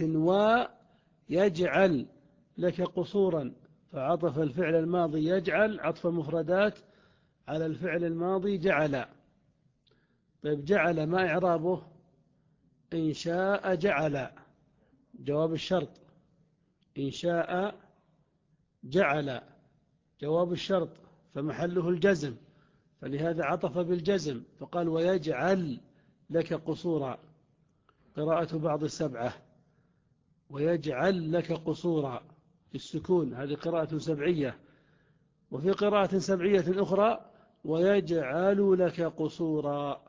ويجعل لك قصورا، فعطف الفعل الماضي يجعل عطف المفردات على الفعل الماضي جعل. طيب جعل ما إعرابه؟ إن شاء جعل جواب الشرط، إن شاء جعل جواب الشرط فمحله الجزم، فلهذا عطف بالجزم فقال ويجعل لك قصورا. قراءة بعض السبعة ويجعل لك قصورا السكون، هذه قراءة سبعية. وفي قراءة سبعية أخرى ويجعل لك قصورا.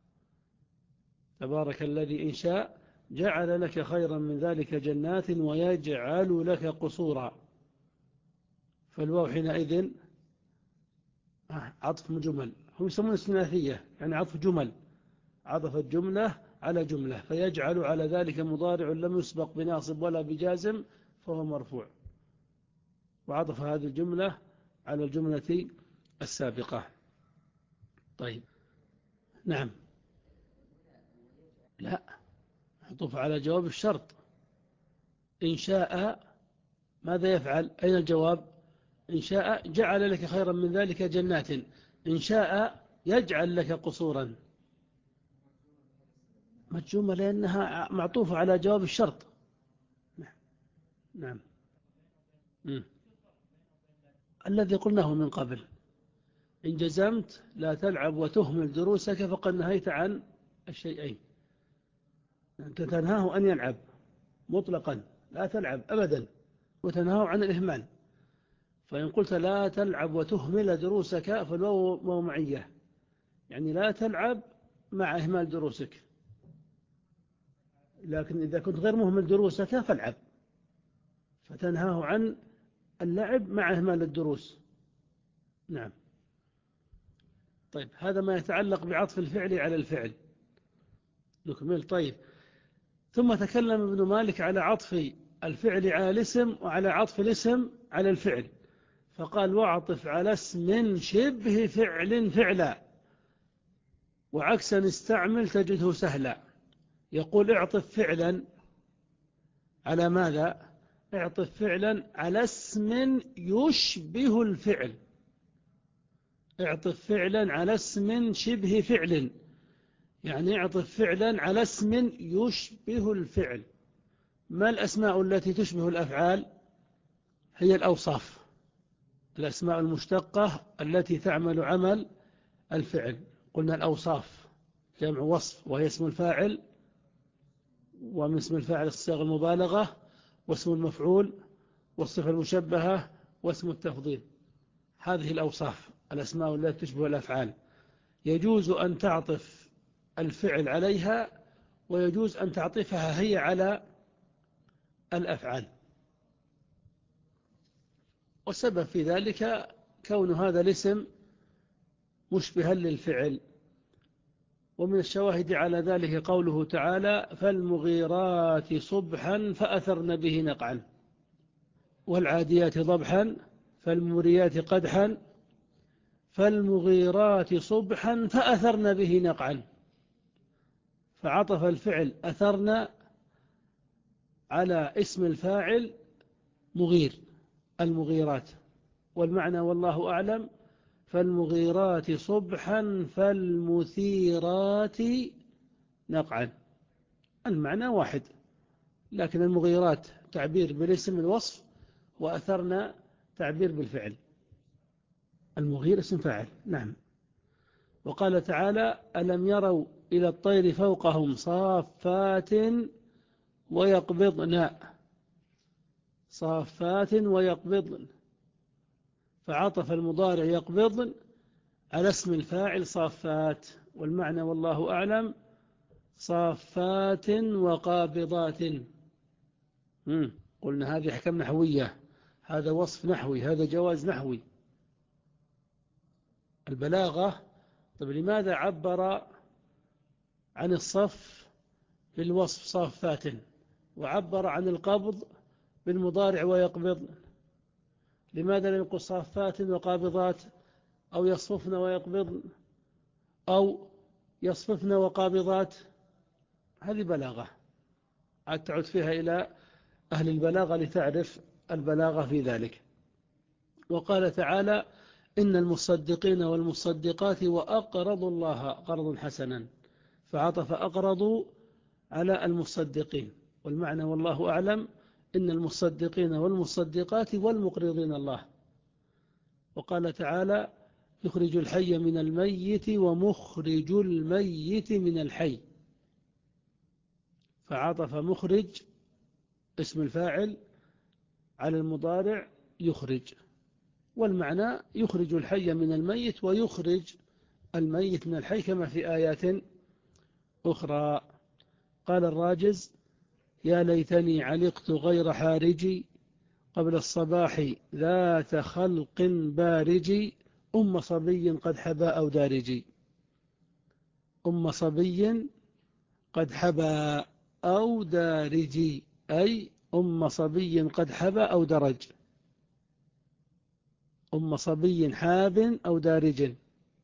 تبارك الذي إن شاء جعل لك خيرا من ذلك جنات ويجعل لك قصورا. فالواو حينئذ عطف مجمل، هم يسمون الثلاثية يعني عطف جمل، عطف الجملة على جملة، فيجعل على ذلك مضارع لم يسبق بناصب ولا بجازم فهو مرفوع، وعطف هذه الجملة على الجملة السابقة. طيب نعم، لا، عطف على جواب الشرط. إن شاء ماذا يفعل؟ أين الجواب؟ إن شاء جعل لك خيرا من ذلك جنات، إن شاء يجعل لك قصورا، مجزومة لأنها معطوفة على جواب الشرط. نعم م. الذي قلناه من قبل، إن جزمت لا تلعب وتهمل دروسك فقد نهيت عن الشيئين. أنت تنهاه أن يلعب مطلقا، لا تلعب أبدا، وتنهاه عن الإهمال. فإن قلت لا تلعب وتهمل دروسك فالواو مومعية، يعني لا تلعب مع إهمال دروسك، لكن إذا كنت غير مهمل دروسك فالعب، فتنهاه عن اللعب مع إهمال الدروس. نعم. طيب هذا ما يتعلق بعطف الفعل على الفعل. نكمل. طيب ثم تكلم ابن مالك على عطف الفعل على الاسم وعلى عطف الاسم على الفعل، فقال واعطف على اسم شبه فعل فعلا، وعكسا استعمل تجده سهلا. يقول اعطف فعلا على ماذا؟ اعطف فعلا على اسم يشبه الفعل، اعطف فعلا على اسم شبه فعل، يعني اعطف فعلا على اسم يشبه الفعل. ما الأسماء التي تشبه الأفعال؟ هي الأوصاف، الأسماء المشتقة التي تعمل عمل الفعل. قلنا الأوصاف جمع وصف، وهي اسم الفاعل، ومن اسم الفاعل الصيغة المبالغة، واسم المفعول، والصفة المشبهة، واسم التفضيل. هذه الأوصاف الأسماء التي تشبه الأفعال، يجوز أن تعطف الفعل عليها، ويجوز أن تعطفها هي على الأفعال. والسبب في ذلك كون هذا الاسم مشبها للفعل. ومن الشواهد على ذلك قوله تعالى فالمغيرات صبحا فأثرن به نقعا، والعاديات ضبحا، فالموريات قدحا، فالمغيرات صبحا فأثرن به نقعا، فعطف الفعل أثرن على اسم الفاعل مغير، المغيرات، والمعنى والله أعلم فالمغيرات صبحا فالمثيرات نقعا، المعنى واحد، لكن المغيرات تعبير بالاسم الوصف، وأثرنا تعبير بالفعل. المغير اسم فاعل. نعم. وقال تعالى ألم يروا إلى الطير فوقهم صافات ويقبضن، صافات ويقبضن، فعطف المضارع يقبضن على اسم الفاعل صافات، والمعنى والله أعلم صافات وقابضات. مم. قلنا هذه أحكام نحوية، هذا وصف نحوي، هذا جواز نحوي. البلاغة. طيب لماذا عبر عن الصف بالوصف صافات، وعبر عن القبض بالمضارع ويقبض؟ لماذا لا يقول صافات وقابضات، أو يصففن ويقبضن، أو يصففن وقابضات؟ هذه بلاغة، عاد تعود فيها إلى أهل البلاغة لتعرف البلاغة في ذلك. وقال تعالى: إن المصدقين والمصدقات وأقرضوا الله قرضا حسنا، فعطف أقرضوا على المصدقين، والمعنى والله أعلم إن المصدقين والمصدقات والمقرضين الله. وقال تعالى: يخرج الحي من الميت ومخرج الميت من الحي، فعطف مخرج اسم الفاعل على المضارع يخرج، والمعنى يخرج الحي من الميت ويخرج الميت من الحي، كما في آيات أخرى. قال الراجز: يا ليتني علقت غير حارجي قبل الصباح ذات خلق بارجي أم صبي قد حبى أو دارجي. أم صبي قد حبى أو دارجي، أي أم صبي قد حبى أو درج، أم صبي حاب أو دارج.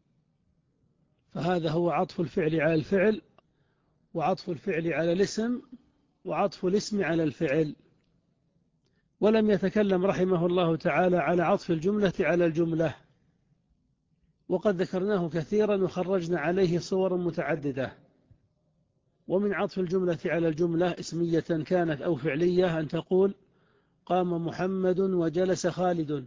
فهذا هو عطف الفعل على الفعل، وعطف الفعل على الاسم، وعطف الاسم على الفعل. ولم يتكلم رحمه الله تعالى على عطف الجملة على الجملة، وقد ذكرناه كثيرا وخرجنا عليه صور متعددة. ومن عطف الجملة على الجملة اسمية كانت أو فعلية أن تقول: قام محمد وجلس خالد.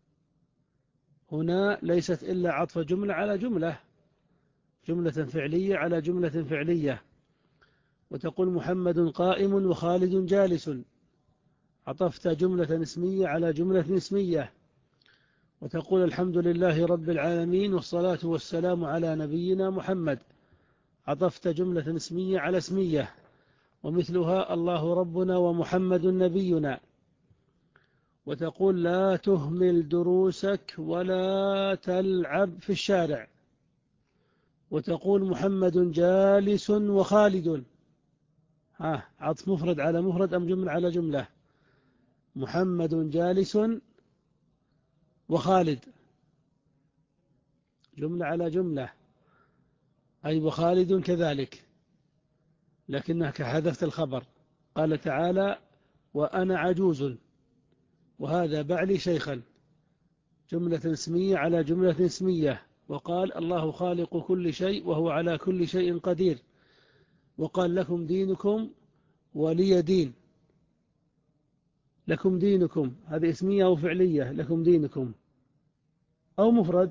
هنا ليست إلا عطف جملة على جملة، جملة فعلية على جملة فعلية. وتقول: محمد قائم وخالد جالس، عطفت جملة اسمية على جملة اسمية. وتقول: الحمد لله رب العالمين والصلاة والسلام على نبينا محمد، عطفت جملة اسمية على اسمية. ومثلها: الله ربنا ومحمد نبينا. وتقول: لا تهمل دروسك ولا تلعب في الشارع. وتقول: محمد جالس وخالد. ها، عطف مفرد على مفرد أم جملة على جملة؟ محمد جالس وخالد، جملة على جملة، أي وخالد كذلك، لكنك حذفت الخبر. قال تعالى: وأنا عجوز وهذا بعلي شيخا، جملة اسمية على جملة اسمية. وقال: الله خالق كل شيء وهو على كل شيء قدير. وقال: لكم دينكم ولي دين. لكم دينكم هذه اسمية أو فعلية؟ لكم دينكم أو مفرد؟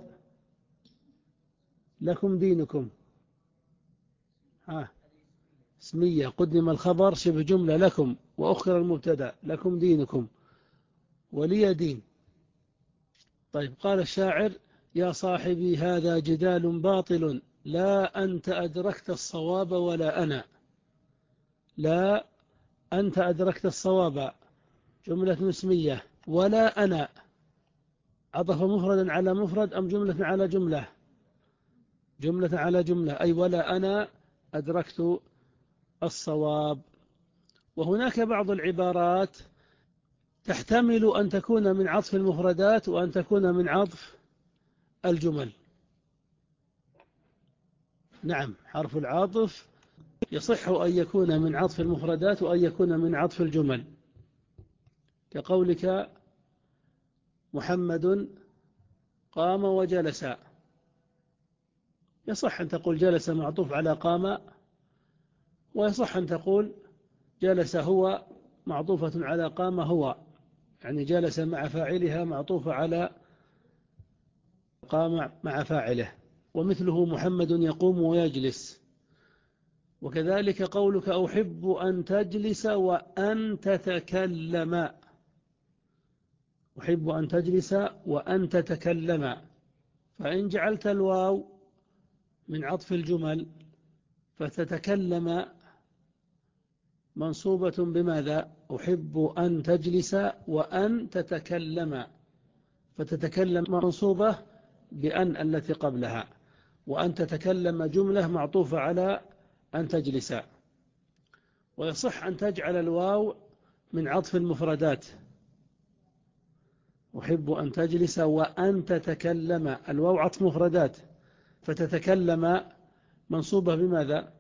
لكم دينكم. ها، اسمية، قدم الخبر شبه جملة لكم، وأخر المبتدأ لكم دينكم ولي دين. طيب، قال الشاعر: يا صاحبي هذا جدال باطل، لا أنت أدركت الصواب ولا أنا. لا أنت أدركت الصواب، جملة اسمية، ولا أنا، عطف مفردا على مفرد أم جملة على جملة؟ جملة على جملة، أي ولا أنا أدركت الصواب. وهناك بعض العبارات تحتمل أن تكون من عطف المفردات وأن تكون من عطف الجمل. نعم، حرف العاطف يصح أن يكون من عطف المفردات وأن يكون من عطف الجمل، كقولك: محمد قام وجلس. يصح أن تقول جلس معطوف على قام، ويصح أن تقول جلس هو معطوفة على قام هو، يعني جلس مع فاعلها معطوفة على قام مع فاعله. ومثله: محمد يقوم ويجلس. وكذلك قولك: أحب أن تجلس وأن تتكلم. أحب أن تجلس وأن تتكلم، فإن جعلت الواو من عطف الجمل فتتكلم منصوبة بماذا؟ أحب أن تجلس وأن تتكلم، فتتكلم منصوبة بأن التي قبلها، وأن تتكلم جملة معطوفة على أن تجلس. ويصح أن تجعل الواو من عطف المفردات، أحب أن تجلس وأن تتكلم، الواو عطف مفردات، فتتكلم منصوبة بماذا؟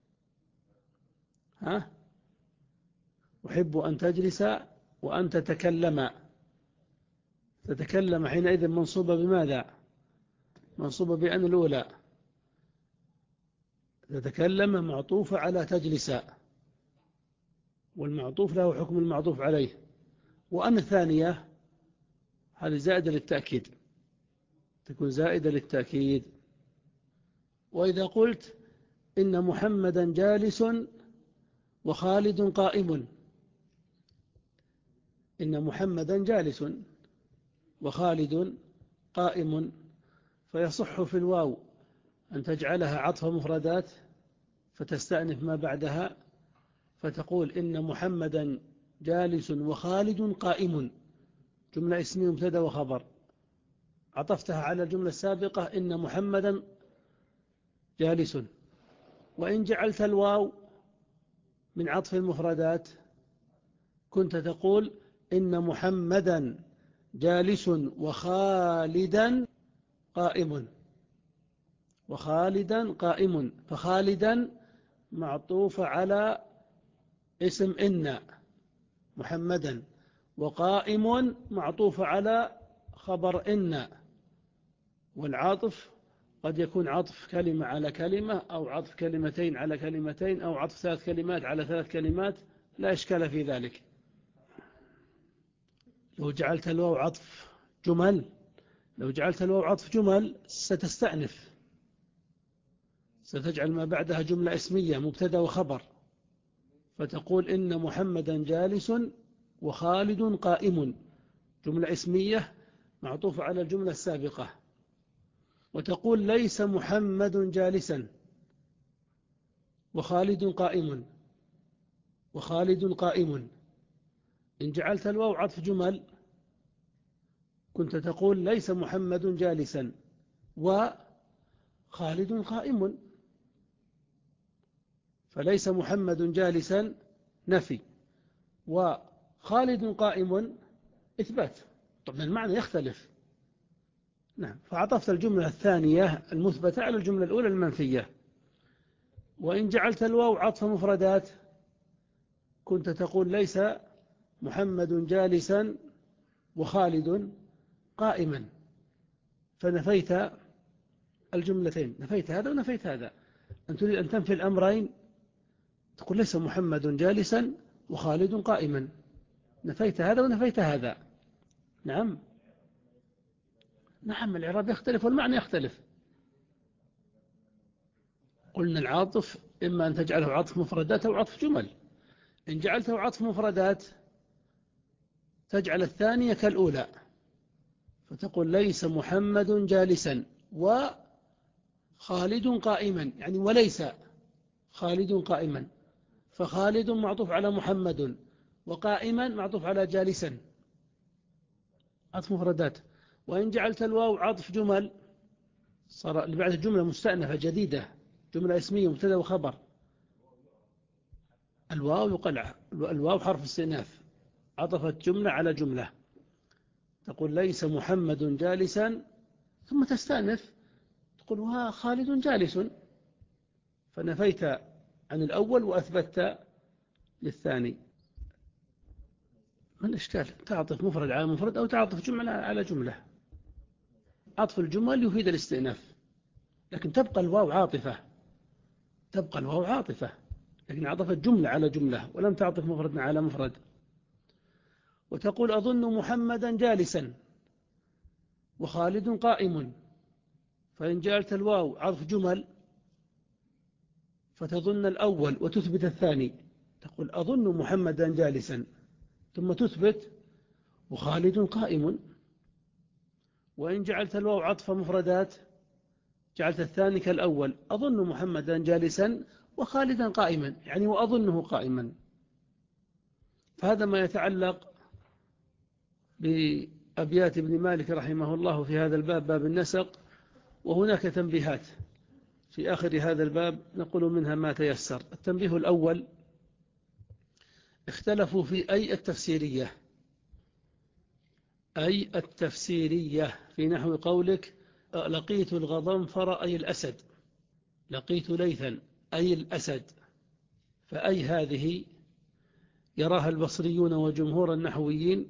ها؟ أحب أن تجلس وأن تتكلم، تتكلم حينئذ منصوبة بماذا؟ منصوبة بأن الأولى، تتكلم معطوفة على تجلس، والمعطوف له حكم المعطوف عليه. وأن الثانية هذه زائدة للتأكيد، تكون زائدة للتأكيد. وإذا قلت إن محمدا جالس وخالد قائم، إن محمدا جالس وخالد قائم، فيصح في الواو أن تجعلها عطف مفردات فتستأنف ما بعدها، فتقول إن محمدا جالس وخالد قائم، جملة اسمية مبتدأ وخبر، عطفتها على الجملة السابقة إن محمدا جالس. وإن جعلت الواو من عطف المفردات كنت تقول إن محمدا جالس وخالدا قائم، وخالدا قائم، فخالدا معطوف على اسم إن محمدا، وقائم معطوف على خبر إن. والعاطف قد يكون عطف كلمة على كلمة، أو عطف كلمتين على كلمتين، أو عطف ثلاث كلمات على ثلاث كلمات، لا إشكال في ذلك. لو جعلت الواو عطف جمل لو جعلت الواو عطف جمل ستستأنف، ستجعل ما بعدها جملة اسمية مبتدأ وخبر، فتقول إن محمدا جالس وخالد قائم، جملة اسمية معطوفة على الجملة السابقة. وتقول ليس محمد جالسا وخالد قائم، وخالد قائم. إن جعلت الواو عطف جمل كنت تقول ليس محمد جالسا وخالد قائم، فليس محمد جالسا نفي، وخالد قائم إثبات، طبعا المعنى يختلف. نعم، فعطفت الجملة الثانية المثبتة على الجملة الأولى المنفية. وإن جعلت الواو عطف مفردات كنت تقول ليس محمد جالسا وخالد قائما، فنفيت الجملتين، نفيت هذا ونفيت هذا. أن تريد أن تنفي الأمرين تقول ليس محمد جالسا وخالد قائما، نفيت هذا ونفيت هذا. نعم نعم الإعراب يختلف والمعنى يختلف. قلنا العاطف إما أن تجعله عطف مفردات أو عطف جمل. إن جعلته عطف مفردات تجعل الثانية كالأولى، فتقول ليس محمد جالسا وخالد قائما، يعني وليس خالد قائما، فخالد معطوف على محمد، وقائما معطوف على جالسا، عطف مفردات. وإن جعلت الواو عطف جمل صار اللي بعد الجملة مستأنفة جديدة، جملة اسمية مبتدأ وخبر. الواو يقلع، الواو حرف استئناف، عطفت جملة على جملة، تقول ليس محمد جالسا، ثم تستأنف تقول ها خالد جالس، فنفيت عن الأول وأثبتت للثاني. ما الإشكال؟ تعطف مفرد على مفرد أو تعطف جملة على جملة. عطف الجمل يفيد الاستئناف، لكن تبقى الواو عاطفة، تبقى الواو عاطفة، لكن عطفت جملة على جملة ولم تعطف مفرد على مفرد. وتقول أظن محمدا جالسا وخالد قائم، فإن جعلت الواو عطف جمل فتظن الأول وتثبت الثاني، تقول أظن محمدا جالسا ثم تثبت وخالد قائم. وإن جعلت الواو عطف مفردات جعلت الثاني كالأول، أظن محمدا جالسا وخالدا قائما، يعني وأظنه قائما. فهذا ما يتعلق بأبيات ابن مالك رحمه الله في هذا الباب، باب النسق. وهناك تنبيهات في آخر هذا الباب نقول منها ما تيسر. التنبيه الأول: اختلفوا في أي التفسيرية، أي التفسيرية في نحو قولك لقيت الغضنفر أي الأسد، لقيت ليثا أي الأسد. فأي هذه يراها البصريون وجمهور النحويين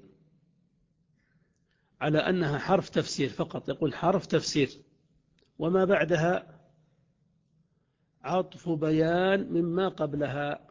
على أنها حرف تفسير فقط، يقول حرف تفسير، وما بعدها عطف بيان مما قبلها.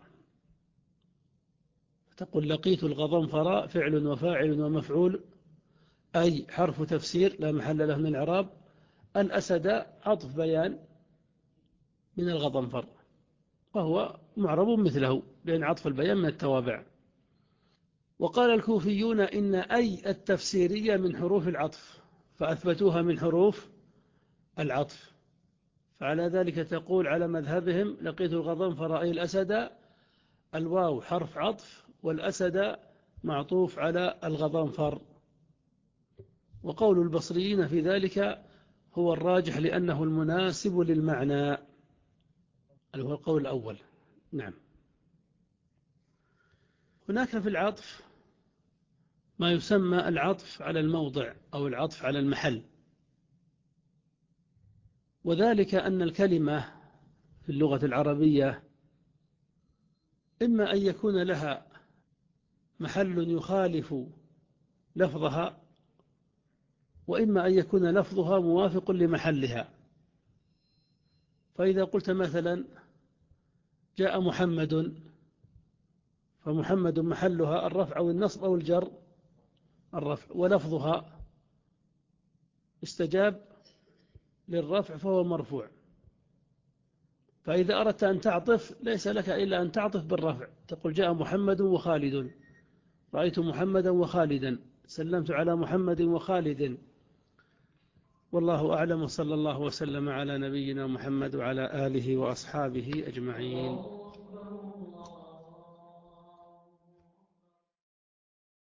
تقول لقيت الغضنفر فعل وفاعل ومفعول، أي حرف تفسير لا محل له من الإعراب. الأسد عطف بيان من الغضنفر، وهو معرب مثله لأن عطف البيان من التوابع. وقال الكوفيون إن أي التفسيرية من حروف العطف، فأثبتوها من حروف العطف. فعلى ذلك تقول على مذهبهم لقيت الغضنفر أي الأسد، الواو حرف عطف والأسد معطوف على الغضنفر. وقول البصريين في ذلك هو الراجح لأنه المناسب للمعنى، اللي هو القول الأول. نعم. هناك في العطف ما يسمى العطف على الموضع أو العطف على المحل، وذلك أن الكلمة في اللغة العربية إما أن يكون لها محل يخالف لفظها، وإما أن يكون لفظها موافق لمحلها. فإذا قلت مثلا جاء محمد، فمحمد محلها الرفع أو النصب أو الجر، الرفع، ولفظها استجاب للرفع فهو مرفوع. فإذا أردت أن تعطف ليس لك إلا أن تعطف بالرفع، تقول جاء محمد وخالد، رأيت محمدا وخالدا، سلمت على محمد وخالد. والله أعلم، صلى الله وسلم على نبينا محمد وعلى آله وأصحابه أجمعين.